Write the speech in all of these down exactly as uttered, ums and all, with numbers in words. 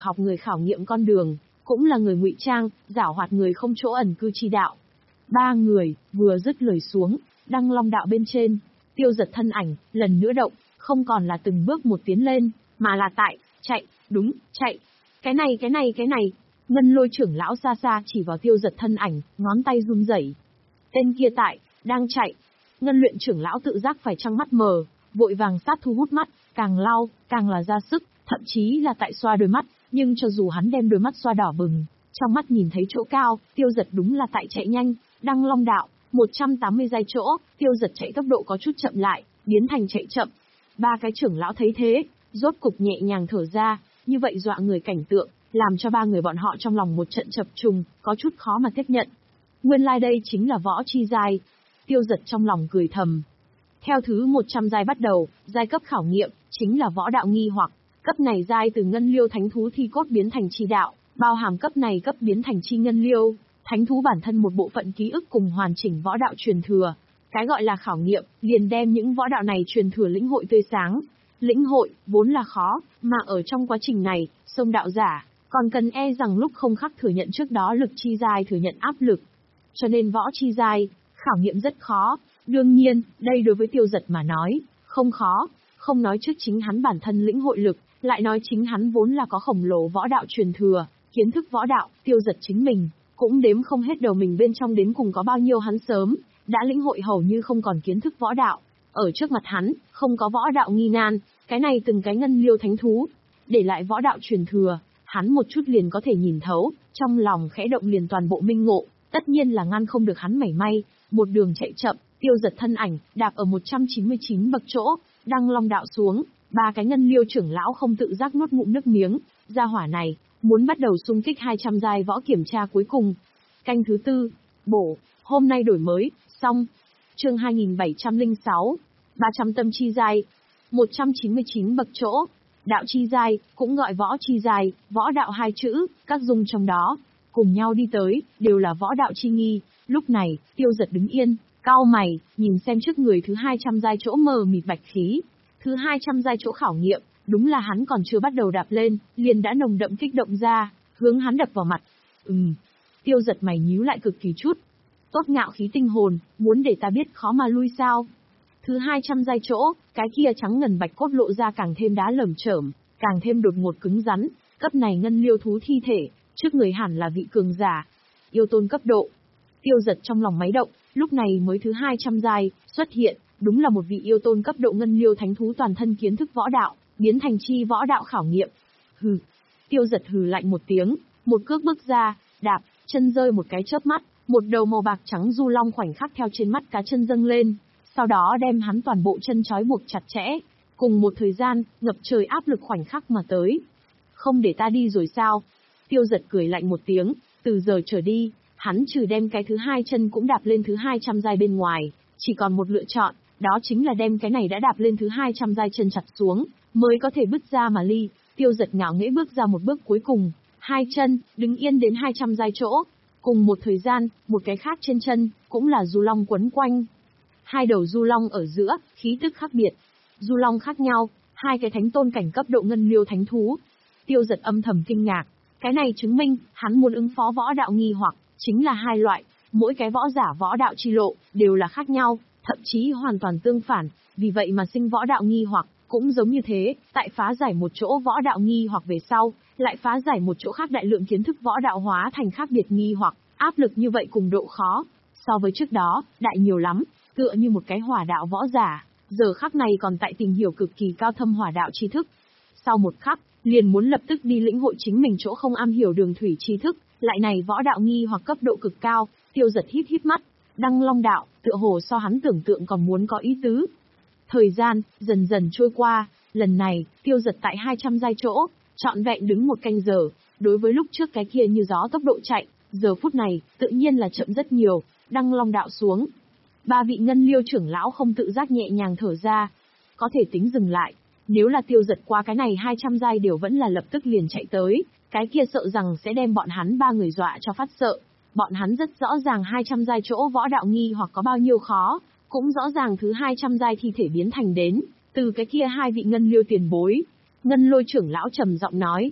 học người khảo nghiệm con đường, cũng là người ngụy trang, giảo hoạt người không chỗ ẩn cư chi đạo. Ba người, vừa dứt lời xuống, Đăng Long đạo bên trên, Tiêu Giật thân ảnh, lần nữa động, không còn là từng bước một tiến lên, mà là tại, chạy, đúng, chạy. Cái này cái này cái này, Ngân Lôi trưởng lão xa xa chỉ vào Tiêu Giật thân ảnh, ngón tay run rẩy. Tên kia tại, đang chạy. Ngân Luyện trưởng lão tự giác phải trăng mắt mờ, vội vàng sát thu hút mắt, càng lau, càng là ra sức, thậm chí là tại xoa đôi mắt, nhưng cho dù hắn đem đôi mắt xoa đỏ bừng, trong mắt nhìn thấy chỗ cao, Tiêu Giật đúng là tại chạy nhanh, Đăng Long đạo, một trăm tám mươi giây chỗ, Tiêu Giật chạy tốc độ có chút chậm lại, biến thành chạy chậm. Ba cái trưởng lão thấy thế, rốt cục nhẹ nhàng thở ra, như vậy dọa người cảnh tượng, làm cho ba người bọn họ trong lòng một trận chập trùng, có chút khó mà tiếp nhận. Nguyên lai like đây chính là võ chi giai. Tiêu Giật trong lòng cười thầm. Theo thứ một trăm giai bắt đầu, giai cấp khảo nghiệm, chính là võ đạo nghi hoặc, cấp này giai từ ngân liêu thánh thú thi cốt biến thành chi đạo, bao hàm cấp này cấp biến thành chi ngân liêu, thánh thú bản thân một bộ phận ký ức cùng hoàn chỉnh võ đạo truyền thừa. Cái gọi là khảo nghiệm, liền đem những võ đạo này truyền thừa lĩnh hội tươi sáng. Lĩnh hội, vốn là khó, mà ở trong quá trình này, sông đạo giả, còn cần e rằng lúc không khắc thừa nhận trước đó lực chi giai thừa nhận áp lực. Cho nên võ chi giai, khảo nghiệm rất khó. Đương nhiên, đây đối với Tiêu Giật mà nói, không khó, không nói trước chính hắn bản thân lĩnh hội lực, lại nói chính hắn vốn là có khổng lồ võ đạo truyền thừa, kiến thức võ đạo, Tiêu Giật chính mình, cũng đếm không hết đầu mình bên trong đến cùng có bao nhiêu hắn sớm, đã lĩnh hội hầu như không còn kiến thức võ đạo. Ở trước mặt hắn, không có võ đạo nghi nan, cái này từng cái ngân liêu thánh thú, để lại võ đạo truyền thừa, hắn một chút liền có thể nhìn thấu, trong lòng khẽ động liền toàn bộ minh ngộ, tất nhiên là ngăn không được hắn mảy may, một đường chạy chậm, Tiêu Giật thân ảnh, đạp ở một trăm chín mươi chín bậc chỗ, Đăng Long đạo xuống, ba cái ngân liêu trưởng lão không tự giác nuốt ngụm nước miếng, gia hỏa này, muốn bắt đầu xung kích hai trăm giai võ kiểm tra cuối cùng. Canh thứ tư, bổ, hôm nay đổi mới, xong. Chương hai nghìn bảy trăm lẻ sáu, ba trăm tâm chi giai, một trăm chín mươi chín bậc chỗ. Đạo chi giai, cũng gọi võ chi giai, võ đạo hai chữ, các dung trong đó, cùng nhau đi tới, đều là võ đạo chi nghi. Lúc này, Tiêu Giật đứng yên, cau mày, nhìn xem trước người thứ hai trăm giai chỗ mờ mịt bạch khí. Thứ hai trăm giai chỗ khảo nghiệm, đúng là hắn còn chưa bắt đầu đạp lên, liền đã nồng đậm kích động ra, hướng hắn đập vào mặt. Ừm. Tiêu Giật mày nhíu lại cực kỳ chút. Tốt ngạo khí tinh hồn, muốn để ta biết khó mà lui sao? Thứ hai trăm giai chỗ, cái kia trắng ngần bạch cốt lộ ra càng thêm đá lởm chởm, càng thêm đột ngột cứng rắn, cấp này ngân liêu thú thi thể, trước người hẳn là vị cường giả, yêu tôn cấp độ. Tiêu Giật trong lòng máy động, lúc này mới thứ hai trăm giai, xuất hiện, đúng là một vị yêu tôn cấp độ ngân liêu thánh thú toàn thân kiến thức võ đạo, biến thành chi võ đạo khảo nghiệm. Hừ. Tiêu Giật hừ lạnh một tiếng, một cước bước ra, đạp, chân rơi một cái chớp mắt, một đầu màu bạc trắng du long khoảnh khắc theo trên mắt cá chân dâng lên, sau đó đem hắn toàn bộ chân trói buộc chặt chẽ, cùng một thời gian, ngập trời áp lực khoảnh khắc mà tới. Không để ta đi rồi sao? Tiêu Giật cười lạnh một tiếng, từ giờ trở đi, hắn trừ đem cái thứ hai chân cũng đạp lên thứ hai trăm giai bên ngoài, chỉ còn một lựa chọn, đó chính là đem cái này đã đạp lên thứ hai trăm giai chân chặt xuống, mới có thể bứt ra mà ly. Tiêu Giật ngạo nghễ bước ra một bước cuối cùng, hai chân, đứng yên đến hai trăm giai chỗ. Cùng một thời gian, một cái khác trên chân, cũng là du long quấn quanh. Hai đầu du long ở giữa, khí tức khác biệt. Du long khác nhau, hai cái thánh tôn cảnh cấp độ ngân liêu thánh thú. Tiêu Giật âm thầm kinh ngạc. Cái này chứng minh, hắn muốn ứng phó võ đạo nghi hoặc, chính là hai loại, mỗi cái võ giả võ đạo chi lộ, đều là khác nhau, thậm chí hoàn toàn tương phản, vì vậy mà sinh võ đạo nghi hoặc, cũng giống như thế, tại phá giải một chỗ võ đạo nghi hoặc về sau, lại phá giải một chỗ khác đại lượng kiến thức võ đạo hóa thành khác biệt nghi hoặc, áp lực như vậy cùng độ khó, so với trước đó, đại nhiều lắm, tựa như một cái hỏa đạo võ giả, giờ khắc này còn tại tìm hiểu cực kỳ cao thâm hỏa đạo tri thức. Sau một khắc, liền muốn lập tức đi lĩnh hội chính mình chỗ không am hiểu đường thủy tri thức, lại này võ đạo nghi hoặc cấp độ cực cao. Tiêu Giật híp híp mắt, Đăng Long đạo, tựa hồ so hắn tưởng tượng còn muốn có ý tứ. Thời gian, dần dần trôi qua, lần này, Tiêu Giật tại hai trăm giai chỗ, trọn vẹn đứng một canh giờ, đối với lúc trước cái kia như gió tốc độ chạy, giờ phút này, tự nhiên là chậm rất nhiều, Đăng Long đạo xuống. Ba vị ngân liêu trưởng lão không tự giác nhẹ nhàng thở ra, có thể tính dừng lại, nếu là Tiêu Giật qua cái này hai trăm giai đều vẫn là lập tức liền chạy tới, cái kia sợ rằng sẽ đem bọn hắn ba người dọa cho phát sợ. Bọn hắn rất rõ ràng hai trăm giai chỗ võ đạo nghi hoặc có bao nhiêu khó, cũng rõ ràng thứ hai trăm giai thi thể biến thành đến, từ cái kia hai vị ngân liêu tiền bối. Ngân Lôi trưởng lão trầm giọng nói,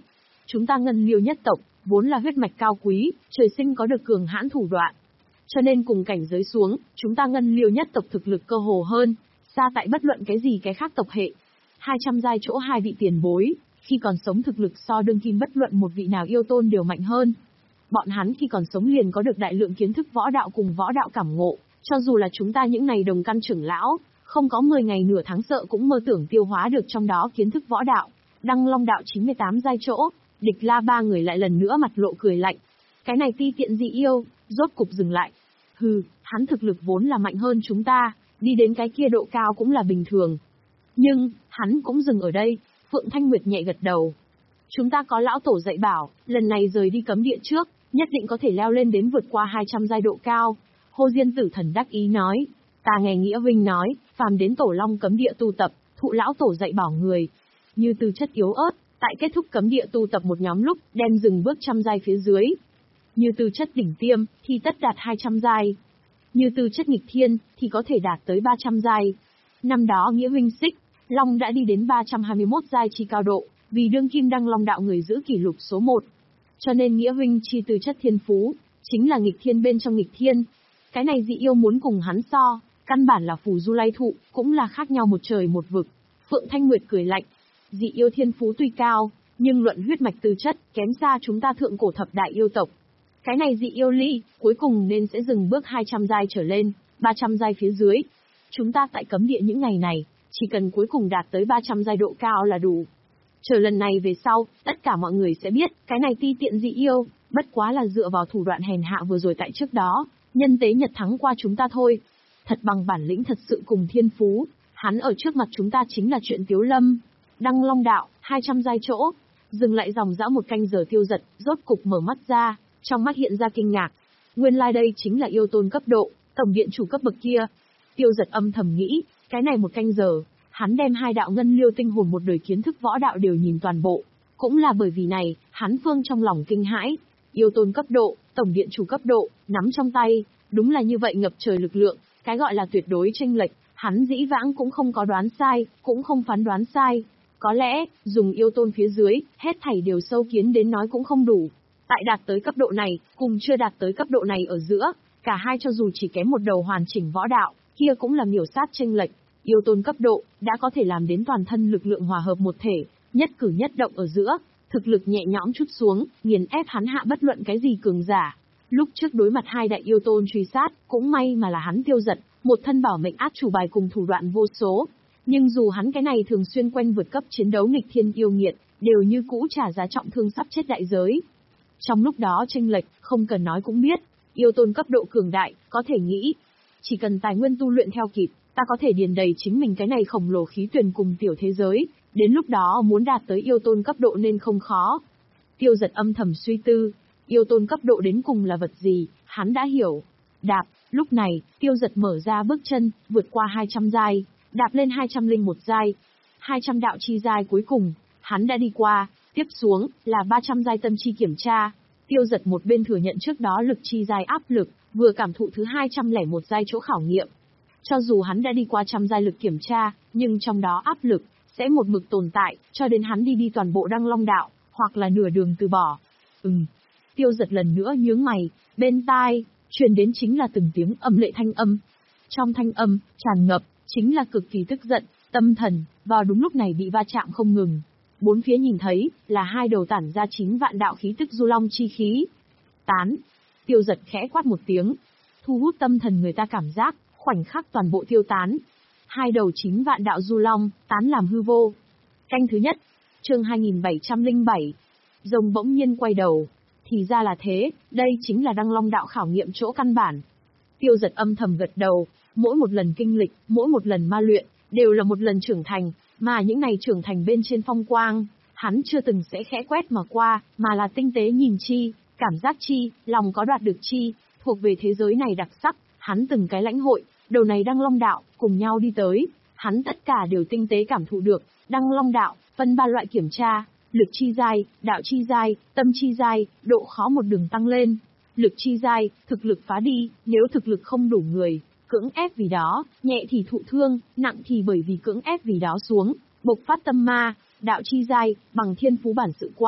Chúng ta Ngân Liêu nhất tộc, vốn là huyết mạch cao quý, trời sinh có được cường hãn thủ đoạn. Cho nên cùng cảnh giới xuống, chúng ta Ngân Liêu nhất tộc thực lực cơ hồ hơn, xa tại bất luận cái gì cái khác tộc hệ. hai trăm giai chỗ hai vị tiền bối, khi còn sống thực lực so đương kim bất luận một vị nào yêu tôn đều mạnh hơn. Bọn hắn khi còn sống liền có được đại lượng kiến thức võ đạo cùng võ đạo cảm ngộ, cho dù là chúng ta những này đồng căn trưởng lão, không có mười ngày nửa tháng sợ cũng mơ tưởng tiêu hóa được trong đó kiến thức võ đạo. Đăng Long đạo chín mươi tám giai chỗ, Địch La ba người lại lần nữa mặt lộ cười lạnh. Cái này ti tiện dị yêu, rốt cục dừng lại. Hừ, hắn thực lực vốn là mạnh hơn chúng ta, đi đến cái kia độ cao cũng là bình thường. Nhưng, hắn cũng dừng ở đây, Phượng Thanh Nguyệt nhẹ gật đầu. Chúng ta có lão tổ dạy bảo, lần này rời đi cấm địa trước, nhất định có thể leo lên đến vượt qua hai trăm giai độ cao. Hồ Diên Tử Thần đắc ý nói, ta nghe Nghĩa Vinh nói, phàm đến Tổ Long cấm địa tu tập, thụ lão tổ dạy bảo người. Như tư chất yếu ớt, tại kết thúc cấm địa tu tập một nhóm lúc, đem dừng bước trăm giai phía dưới. Như tư chất đỉnh tiêm, thì tất đạt hai trăm giai. Như tư chất nghịch thiên, thì có thể đạt tới ba trăm giai. Năm đó Nghĩa Vinh Xích, Long đã đi đến ba trăm hai mươi mốt giai chi cao độ, vì đương kim Đăng Long đạo người giữ kỷ lục số một. Cho nên Nghĩa Vinh chi tư chất thiên phú, chính là nghịch thiên bên trong nghịch thiên. Cái này dị yêu muốn cùng hắn so, căn bản là phù du lay thụ, cũng là khác nhau một trời một vực. Phượng Thanh Nguyệt cười lạnh, dị yêu thiên phú tuy cao, nhưng luận huyết mạch tư chất, kém xa chúng ta thượng cổ thập đại yêu tộc. Cái này dị yêu ly, cuối cùng nên sẽ dừng bước hai trăm giai trở lên, ba trăm giai phía dưới. Chúng ta tại cấm địa những ngày này, chỉ cần cuối cùng đạt tới ba trăm giai độ cao là đủ. Chờ lần này về sau, tất cả mọi người sẽ biết, cái này ti tiện dị yêu, bất quá là dựa vào thủ đoạn hèn hạ vừa rồi tại trước đó, nhân tế nhật thắng qua chúng ta thôi. Thật bằng bản lĩnh thật sự cùng thiên phú, hắn ở trước mặt chúng ta chính là chuyện tiếu lâm. Đăng Long đạo, hai trăm giai chỗ, dừng lại dòng dã một canh giờ Tiêu Giật, rốt cục mở mắt ra, trong mắt hiện ra kinh ngạc. Nguyên lai like đây chính là yêu tôn cấp độ, tổng điện chủ cấp bậc kia. Tiêu Giật âm thầm nghĩ, cái này một canh giờ, hắn đem hai đạo Ngân Liêu tinh hồn một đời kiến thức võ đạo đều nhìn toàn bộ. Cũng là bởi vì này, hắn phương trong lòng kinh hãi. Yêu tôn cấp độ, tổng điện chủ cấp độ, nắm trong tay, đúng là như vậy ngập trời lực lượng, cái gọi là tuyệt đối chênh lệch, hắn dĩ vãng cũng không có đoán sai, cũng không phán đoán sai. Có lẽ, dùng yêu tôn phía dưới, hết thảy đều sâu kiến đến nói cũng không đủ. Tại đạt tới cấp độ này, cùng chưa đạt tới cấp độ này ở giữa, cả hai cho dù chỉ kém một đầu hoàn chỉnh võ đạo, kia cũng là miểu sát chênh lệch. Yêu tôn cấp độ, đã có thể làm đến toàn thân lực lượng hòa hợp một thể, nhất cử nhất động ở giữa, thực lực nhẹ nhõm chút xuống, nghiền ép hắn hạ bất luận cái gì cường giả. Lúc trước đối mặt hai đại yêu tôn truy sát, cũng may mà là hắn Tiêu Giật, một thân bảo mệnh át chủ bài cùng thủ đoạn vô số. Nhưng dù hắn cái này thường xuyên quen vượt cấp chiến đấu nghịch thiên yêu nghiệt, đều như cũ trả giá trọng thương sắp chết đại giới. Trong lúc đó chênh lệch, không cần nói cũng biết, yêu tôn cấp độ cường đại, có thể nghĩ. Chỉ cần tài nguyên tu luyện theo kịp, ta có thể điền đầy chính mình cái này khổng lồ khí tuyển cùng tiểu thế giới, đến lúc đó muốn đạt tới yêu tôn cấp độ nên không khó. Tiêu Giật âm thầm suy tư, yêu tôn cấp độ đến cùng là vật gì, hắn đã hiểu. Đạp, lúc này, Tiêu Giật mở ra bước chân, vượt qua hai trăm giai, đạp lên hai trăm lẻ một giai. hai trăm đạo chi giai cuối cùng, hắn đã đi qua, tiếp xuống, là ba trăm giai tâm chi kiểm tra. Tiêu Giật một bên thừa nhận trước đó lực chi giai áp lực, vừa cảm thụ thứ hai trăm lẻ một giai chỗ khảo nghiệm. Cho dù hắn đã đi qua trăm giai lực kiểm tra, nhưng trong đó áp lực, sẽ một mực tồn tại, cho đến hắn đi đi toàn bộ Đăng Long đạo, hoặc là nửa đường từ bỏ. Ừm. Tiêu Giật lần nữa nhướng mày, bên tai, truyền đến chính là từng tiếng âm lệ thanh âm. Trong thanh âm, tràn ngập, chính là cực kỳ tức giận, tâm thần, vào đúng lúc này bị va chạm không ngừng. Bốn phía nhìn thấy, là hai đầu tản ra chín vạn đạo khí tức du long chi khí. Tán. Tiêu Giật khẽ quát một tiếng, thu hút tâm thần người ta cảm giác, khoảnh khắc toàn bộ tiêu tán. Hai đầu chín vạn đạo du long, tán làm hư vô. Canh thứ nhất, chương hai nghìn bảy trăm lẻ bảy. Rồng bỗng nhiên quay đầu. Thì ra là thế, đây chính là Đăng Long đạo khảo nghiệm chỗ căn bản. Tiêu Giật âm thầm gật đầu, mỗi một lần kinh lịch, mỗi một lần ma luyện, đều là một lần trưởng thành, mà những này trưởng thành bên trên phong quang, hắn chưa từng sẽ khẽ quét mà qua, mà là tinh tế nhìn chi, cảm giác chi, lòng có đoạt được chi, thuộc về thế giới này đặc sắc, hắn từng cái lãnh hội, đầu này Đăng Long đạo, cùng nhau đi tới, hắn tất cả đều tinh tế cảm thụ được, Đăng Long đạo, phân ba loại kiểm tra, lực chi giai, đạo chi giai, tâm chi giai, độ khó một đường tăng lên. Lực chi giai, thực lực phá đi, nếu thực lực không đủ người, cưỡng ép vì đó, nhẹ thì thụ thương, nặng thì bởi vì cưỡng ép vì đó xuống, bộc phát tâm ma. Đạo chi giai, bằng thiên phú bản sự qua,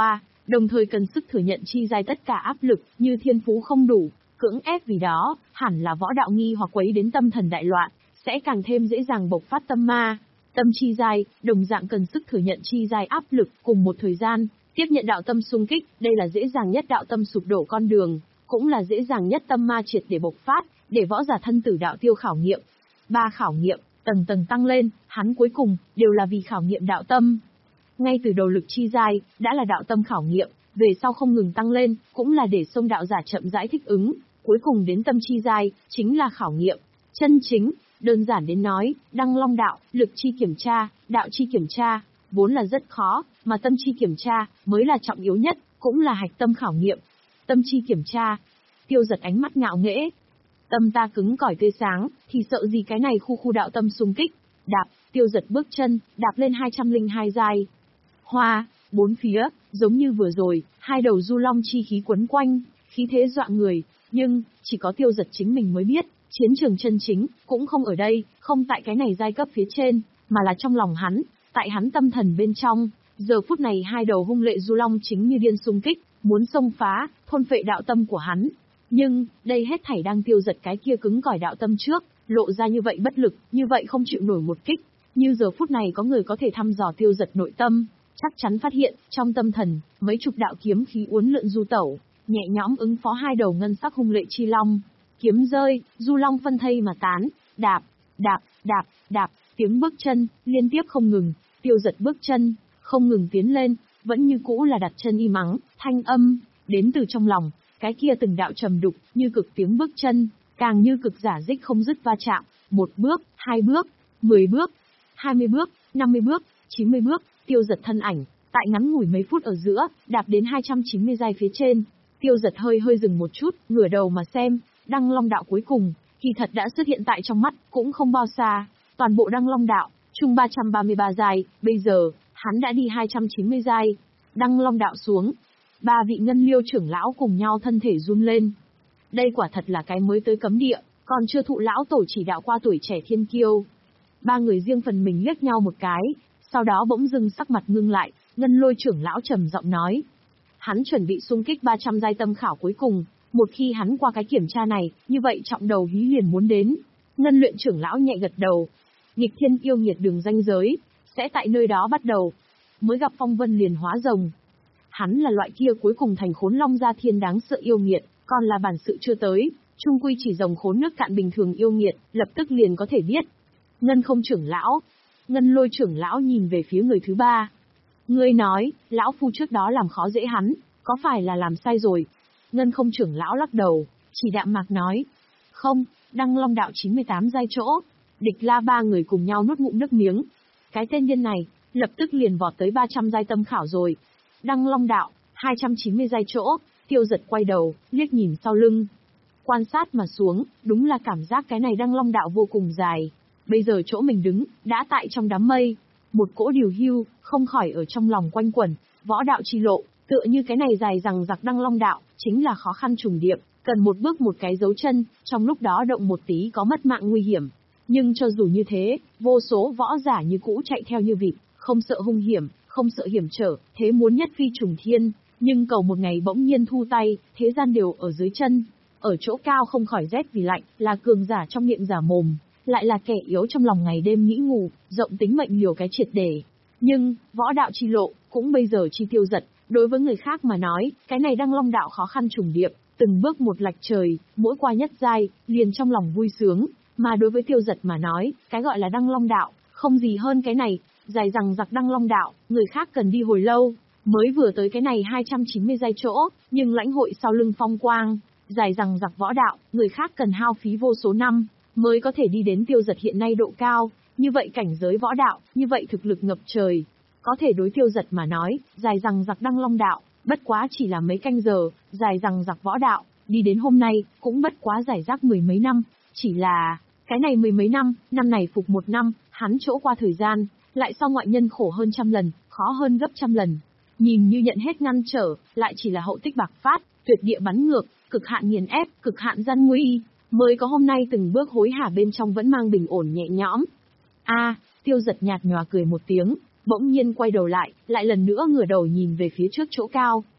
đồng thời cần sức thừa nhận chi dài tất cả áp lực, như thiên phú không đủ, cưỡng ép vì đó, hẳn là võ đạo nghi hoặc quấy đến tâm thần đại loạn, sẽ càng thêm dễ dàng bộc phát tâm ma. Tâm chi dài, đồng dạng cần sức thừa nhận chi dài áp lực cùng một thời gian, tiếp nhận đạo tâm xung kích, đây là dễ dàng nhất đạo tâm sụp đổ con đường, cũng là dễ dàng nhất tâm ma triệt để bộc phát, để võ giả thân tử đạo tiêu khảo nghiệm. Ba khảo nghiệm, tầng tầng tăng lên, hắn cuối cùng, đều là vì khảo nghiệm đạo tâm. Ngay từ đầu lực chi giai, đã là đạo tâm khảo nghiệm, về sau không ngừng tăng lên, cũng là để xông đạo giả chậm rãi thích ứng, cuối cùng đến tâm chi giai, chính là khảo nghiệm. Chân chính, đơn giản đến nói, đăng long đạo, lực chi kiểm tra, đạo chi kiểm tra, vốn là rất khó, mà tâm chi kiểm tra, mới là trọng yếu nhất, cũng là hạch tâm khảo nghiệm. Tâm chi kiểm tra, Tiêu Giật ánh mắt ngạo nghễ. Tâm ta cứng cỏi tươi sáng, thì sợ gì cái này khu khu đạo tâm xung kích. Đạp, Tiêu Giật bước chân, đạp lên hai trăm lẻ hai giai. Hoa, bốn phía, giống như vừa rồi, hai đầu du long chi khí quấn quanh, khí thế dọa người, nhưng, chỉ có Tiêu Giật chính mình mới biết, chiến trường chân chính, cũng không ở đây, không tại cái này giai cấp phía trên, mà là trong lòng hắn, tại hắn tâm thần bên trong. Giờ phút này hai đầu hung lệ du long chính như điên xung kích, muốn xông phá, thôn phệ đạo tâm của hắn. Nhưng, đây hết thảy đang Tiêu Giật cái kia cứng cỏi đạo tâm trước, lộ ra như vậy bất lực, như vậy không chịu nổi một kích. Như giờ phút này có người có thể thăm dò Tiêu Giật nội tâm, chắc chắn phát hiện, trong tâm thần, mấy chục đạo kiếm khí uốn lượn du tẩu, nhẹ nhõm ứng phó hai đầu ngân sắc hung lệ chi long. Kiếm rơi, du long phân thây mà tán, đạp, đạp, đạp, đạp, tiếng bước chân, liên tiếp không ngừng, Tiêu Giật bước chân, không ngừng tiến lên, vẫn như cũ là đặt chân y mắng, thanh âm, đến từ trong lòng, cái kia từng đạo trầm đục, như cực tiếng bước chân, càng như cực giả dích không dứt va chạm, một bước, hai bước, mười bước, hai mươi bước, năm mươi bước, chín mươi bước, Tiêu Giật thân ảnh, tại ngắn ngủi mấy phút ở giữa, đạp đến hai trăm chín mươi giai phía trên. Tiêu Giật hơi hơi dừng một chút, ngửa đầu mà xem, Đăng Long đạo cuối cùng, kỳ thật đã xuất hiện tại trong mắt, cũng không bao xa. Toàn bộ Đăng Long đạo, chung ba trăm ba mươi ba giai, bây giờ, hắn đã đi hai trăm chín mươi giai. Đăng Long đạo xuống, ba vị ngân liêu trưởng lão cùng nhau thân thể run lên. Đây quả thật là cái mới tới cấm địa, còn chưa thụ lão tổ chỉ đạo qua tuổi trẻ thiên kiêu. Ba người riêng phần mình liếc nhau một cái, sau đó bỗng dưng sắc mặt ngưng lại, ngân lôi trưởng lão trầm giọng nói. Hắn chuẩn bị xung kích ba trăm giai tâm khảo cuối cùng, một khi hắn qua cái kiểm tra này, như vậy trọng đầu hí liền muốn đến. Ngân luyện trưởng lão nhẹ gật đầu. Nghịch thiên yêu nghiệt đường ranh giới, sẽ tại nơi đó bắt đầu. Mới gặp phong vân liền hóa rồng. Hắn là loại kia cuối cùng thành khốn long gia thiên đáng sợ yêu nghiệt, còn là bản sự chưa tới, chung quy chỉ rồng khốn nước cạn bình thường yêu nghiệt, lập tức liền có thể biết. Ngân không trưởng lão, ngân lôi trưởng lão nhìn về phía người thứ ba. Ngươi nói, lão phu trước đó làm khó dễ hắn, có phải là làm sai rồi? Ngân không trưởng lão lắc đầu, chỉ đạm mạc nói. Không, Đăng Long đạo chín mươi tám giai chỗ. Địch La ba người cùng nhau nuốt ngụm nước miếng. Cái tên nhân này, lập tức liền vọt tới ba trăm giai tâm khảo rồi. Đăng Long đạo, hai trăm chín mươi giai chỗ, Tiêu Giật quay đầu, liếc nhìn sau lưng. Quan sát mà xuống, đúng là cảm giác cái này Đăng Long đạo vô cùng dài. Bây giờ chỗ mình đứng, đã tại trong đám mây. Một cỗ điều hưu, không khỏi ở trong lòng quanh quẩn, võ đạo chi lộ, tựa như cái này dài rằng giặc Đăng Long đạo, chính là khó khăn trùng điệp, cần một bước một cái dấu chân, trong lúc đó động một tí có mất mạng nguy hiểm. Nhưng cho dù như thế, vô số võ giả như cũ chạy theo như vịt, không sợ hung hiểm, không sợ hiểm trở, thế muốn nhất phi trùng thiên, nhưng cầu một ngày bỗng nhiên thu tay, thế gian đều ở dưới chân. Ở chỗ cao không khỏi rét vì lạnh, là cường giả trong miệng giả mồm, lại là kẻ yếu trong lòng ngày đêm nghĩ ngủ, rộng tính mệnh liều cái triệt để. Nhưng, võ đạo chi lộ, cũng bây giờ chi Tiêu Giật, đối với người khác mà nói, cái này Đăng Long đạo khó khăn trùng điệp, từng bước một lạch trời, mỗi qua nhất giai, liền trong lòng vui sướng, mà đối với Tiêu Giật mà nói, cái gọi là Đăng Long đạo, không gì hơn cái này, dài rằng giặc Đăng Long đạo, người khác cần đi hồi lâu, mới vừa tới cái này hai trăm chín mươi giai chỗ, nhưng lãnh hội sau lưng phong quang, dài rằng giặc võ đạo, người khác cần hao phí vô số năm, mới có thể đi đến Tiêu Giật hiện nay độ cao, như vậy cảnh giới võ đạo, như vậy thực lực ngập trời. Có thể đối Tiêu Giật mà nói, dài rằng giặc Đăng Long đạo, bất quá chỉ là mấy canh giờ, dài rằng giặc võ đạo, đi đến hôm nay, cũng bất quá giải rác mười mấy năm, chỉ là, cái này mười mấy năm, năm này phục một năm, hắn chỗ qua thời gian, lại so ngoại nhân khổ hơn trăm lần, khó hơn gấp trăm lần. Nhìn như nhận hết ngăn trở, lại chỉ là hậu tích bạc phát, tuyệt địa bắn ngược, cực hạn nghiền ép, cực hạn gian nguy, mới có hôm nay từng bước hối hả bên trong vẫn mang bình ổn nhẹ nhõm. A, Tiêu Giật nhạt nhòa cười một tiếng, bỗng nhiên quay đầu lại, lại lần nữa ngửa đầu nhìn về phía trước chỗ cao,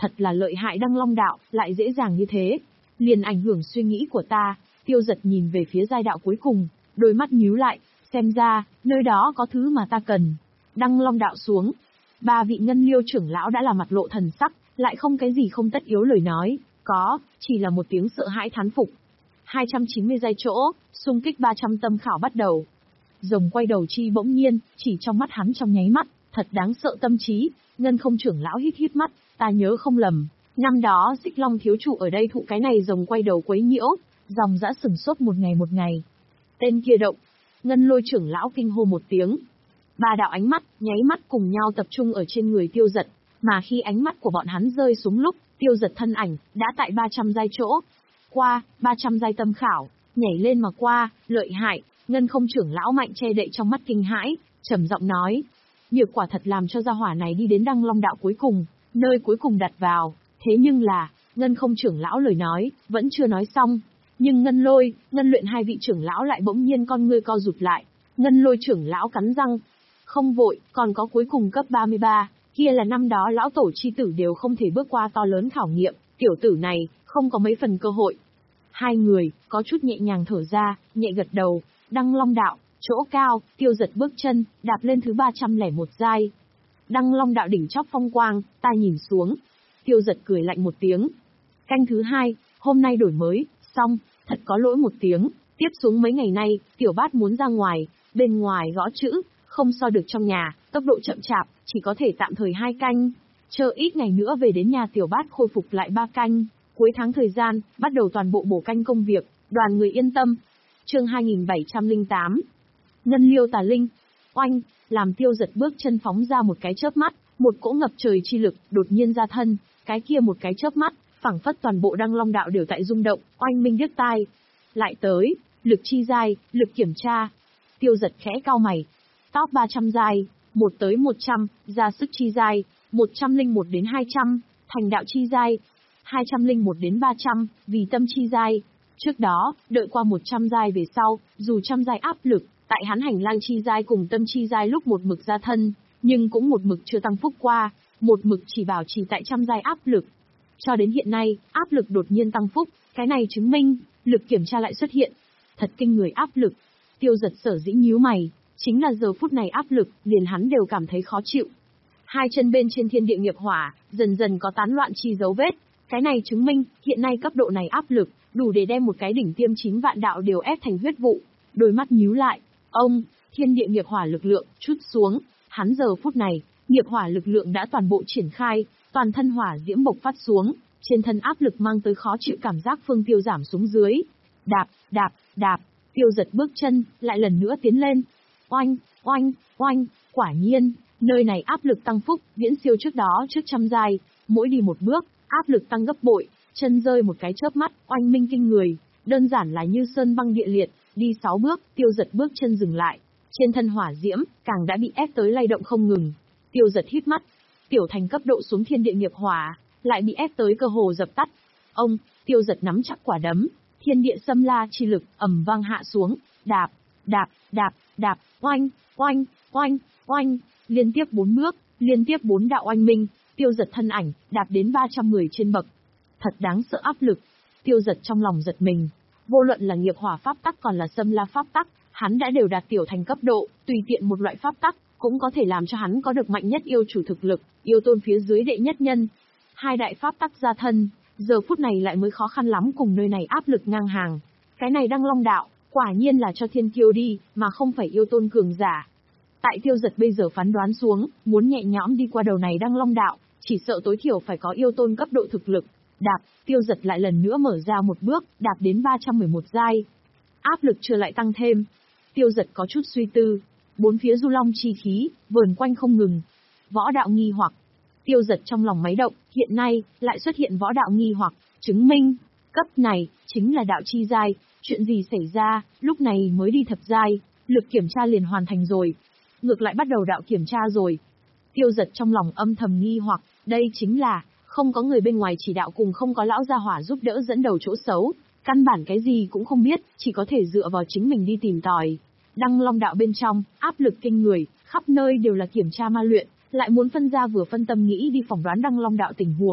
Thật là lợi hại Đăng Long đạo, lại dễ dàng như thế. Liền ảnh hưởng suy nghĩ của ta. Tiêu Giật nhìn về phía giai đạo cuối cùng, đôi mắt nhíu lại, xem ra, nơi đó có thứ mà ta cần. Đăng Long đạo xuống. Ba vị Ngân Liêu trưởng lão đã là mặt lộ thần sắc, lại không cái gì không tất yếu lời nói, có, chỉ là một tiếng sợ hãi thán phục. hai trăm chín mươi giây chỗ, xung kích ba trăm tâm khảo bắt đầu. Rồng quay đầu chi bỗng nhiên, chỉ trong mắt hắn trong nháy mắt, thật đáng sợ tâm trí. Ngân Không trưởng lão hít hít mắt, ta nhớ không lầm, năm đó Xích Long thiếu chủ ở đây thụ cái này rồng quay đầu quấy nhiễu, dòng dã sừng sốt một ngày một ngày. Tên kia động. Ngân Lôi trưởng lão kinh hô một tiếng. Ba đạo ánh mắt, nháy mắt cùng nhau tập trung ở trên người Tiêu Giật, mà khi ánh mắt của bọn hắn rơi xuống lúc, Tiêu Giật thân ảnh, đã tại ba trăm giai chỗ. Qua, ba trăm giai tâm khảo, nhảy lên mà qua, lợi hại. Ngân Không trưởng lão mạnh che đậy trong mắt kinh hãi, trầm giọng nói. Nhược quả thật làm cho gia hỏa này đi đến Đăng Long đạo cuối cùng, nơi cuối cùng đặt vào. Thế nhưng là, Ngân Không trưởng lão lời nói, vẫn chưa nói xong. Nhưng Ngân Lôi, Ngân Luyện hai vị trưởng lão lại bỗng nhiên con ngươi co rụt lại. Ngân Lôi trưởng lão cắn răng. Không vội, còn có cuối cùng cấp ba mươi ba, kia là năm đó lão tổ chi tử đều không thể bước qua to lớn khảo nghiệm, tiểu tử này, không có mấy phần cơ hội. Hai người, có chút nhẹ nhàng thở ra, nhẹ gật đầu, Đăng Long đạo, chỗ cao, Tiêu Giật bước chân, đạp lên thứ ba trăm lẻ một giai. Đăng Long đạo đỉnh chóp phong quang, ta nhìn xuống. Tiêu Giật cười lạnh một tiếng. Canh thứ hai, hôm nay đổi mới, xong, thật có lỗi một tiếng, tiếp xuống mấy ngày nay, tiểu bát muốn ra ngoài, bên ngoài gõ chữ, không so được trong nhà, tốc độ chậm chạp, chỉ có thể tạm thời hai canh. Chờ ít ngày nữa về đến nhà tiểu bát khôi phục lại ba canh. Cuối tháng thời gian, bắt đầu toàn bộ bổ canh công việc, đoàn người yên tâm. Chương hai nghìn bảy trăm lẻ tám. Ngân Liêu tà linh. Oanh, làm Tiêu Giật bước chân phóng ra một cái chớp mắt, một cỗ ngập trời chi lực đột nhiên ra thân, cái kia một cái chớp mắt, phảng phất toàn bộ Đăng Long đạo đều tại rung động, oanh minh điếc tai. Lại tới, lực chi giai, lực kiểm tra. Tiêu Giật khẽ cau mày. Top ba trăm giai, một tới một trăm, ra sức chi giai, một trăm lẻ một đến hai trăm, thành đạo chi giai, hai trăm lẻ một đến ba trăm, vì tâm chi giai. Trước đó, đợi qua một trăm giai về sau, dù trăm giai áp lực, tại hắn hành lang chi giai cùng tâm chi giai lúc một mực ra thân, nhưng cũng một mực chưa tăng phúc qua, một mực chỉ bảo trì tại trăm giai áp lực. Cho đến hiện nay, áp lực đột nhiên tăng phúc, cái này chứng minh, lực kiểm tra lại xuất hiện. Thật kinh người áp lực. Tiêu Giật sở dĩ nhíu mày, chính là giờ phút này áp lực, liền hắn đều cảm thấy khó chịu. Hai chân bên trên thiên địa nghiệp hỏa, dần dần có tán loạn chi dấu vết. Cái này chứng minh, hiện nay cấp độ này áp lực, đủ để đem một cái đỉnh tiêm chín vạn đạo đều ép thành huyết vụ. Đôi mắt nhíu lại, ông, thiên địa nghiệp hỏa lực lượng, chút xuống. Hắn giờ phút này, nghiệp hỏa lực lượng đã toàn bộ triển khai, toàn thân hỏa diễm bộc phát xuống, trên thân áp lực mang tới khó chịu cảm giác phương tiêu giảm xuống dưới. Đạp, đạp, đạp, Tiêu Giật bước chân, lại lần nữa tiến lên. Oanh, oanh, oanh, quả nhiên, nơi này áp lực tăng phúc, viễn siêu trước đó trước trăm giai, mỗi đi một bước, áp lực tăng gấp bội, chân rơi một cái chớp mắt, oanh minh kinh người, đơn giản là như sơn băng địa liệt, đi sáu bước, Tiêu Giật bước chân dừng lại, trên thân hỏa diễm, càng đã bị ép tới lay động không ngừng. Tiêu Giật hít mắt, tiểu thành cấp độ xuống thiên địa nghiệp hỏa, lại bị ép tới cơ hồ dập tắt. Ông, Tiêu Giật nắm chắc quả đấm, thiên địa xâm la chi lực, ầm vang hạ xuống, đạp, đạp, đạp, đạp, oanh, oanh, oanh, oanh, liên tiếp bốn bước, liên tiếp bốn đạo oanh minh, Tiêu Giật thân ảnh, đạp đến ba trăm mười trên bậc. Thật đáng sợ áp lực. Tiêu Giật trong lòng giật mình. Vô luận là nghiệp hỏa pháp tắc còn là xâm la pháp tắc, hắn đã đều đạt tiểu thành cấp độ, tùy tiện một loại pháp tắc, cũng có thể làm cho hắn có được mạnh nhất yêu chủ thực lực, yêu tôn phía dưới đệ nhất nhân. Hai đại pháp tắc gia thân, giờ phút này lại mới khó khăn lắm cùng nơi này áp lực ngang hàng. Cái này Đăng Long đạo, quả nhiên là cho thiên kiêu đi, mà không phải yêu tôn cường giả. Tại Tiêu Giật bây giờ phán đoán xuống, muốn nhẹ nhõm đi qua đầu này Đăng Long đạo, chỉ sợ tối thiểu phải có yêu tôn cấp độ thực lực. Đạp, Tiêu Giật lại lần nữa mở ra một bước, đạp đến ba trăm mười một giai. Áp lực chưa lại tăng thêm. Tiêu Giật có chút suy tư, bốn phía du long chi khí, vờn quanh không ngừng. Võ đạo nghi hoặc. Tiêu Giật trong lòng máy động, hiện nay, lại xuất hiện võ đạo nghi hoặc, chứng minh, cấp này, chính là đạo chi giai, chuyện gì xảy ra, lúc này mới đi thập giai, lực kiểm tra liền hoàn thành rồi. Ngược lại bắt đầu đạo kiểm tra rồi. Tiêu Giật trong lòng âm thầm nghi hoặc, đây chính là, không có người bên ngoài chỉ đạo cùng không có lão gia hỏa giúp đỡ dẫn đầu chỗ xấu, căn bản cái gì cũng không biết, chỉ có thể dựa vào chính mình đi tìm tòi. Đăng Long đạo bên trong, áp lực kinh người, khắp nơi đều là kiểm tra ma luyện, lại muốn phân ra vừa phân tâm nghĩ đi phỏng đoán Đăng Long đạo tình huống,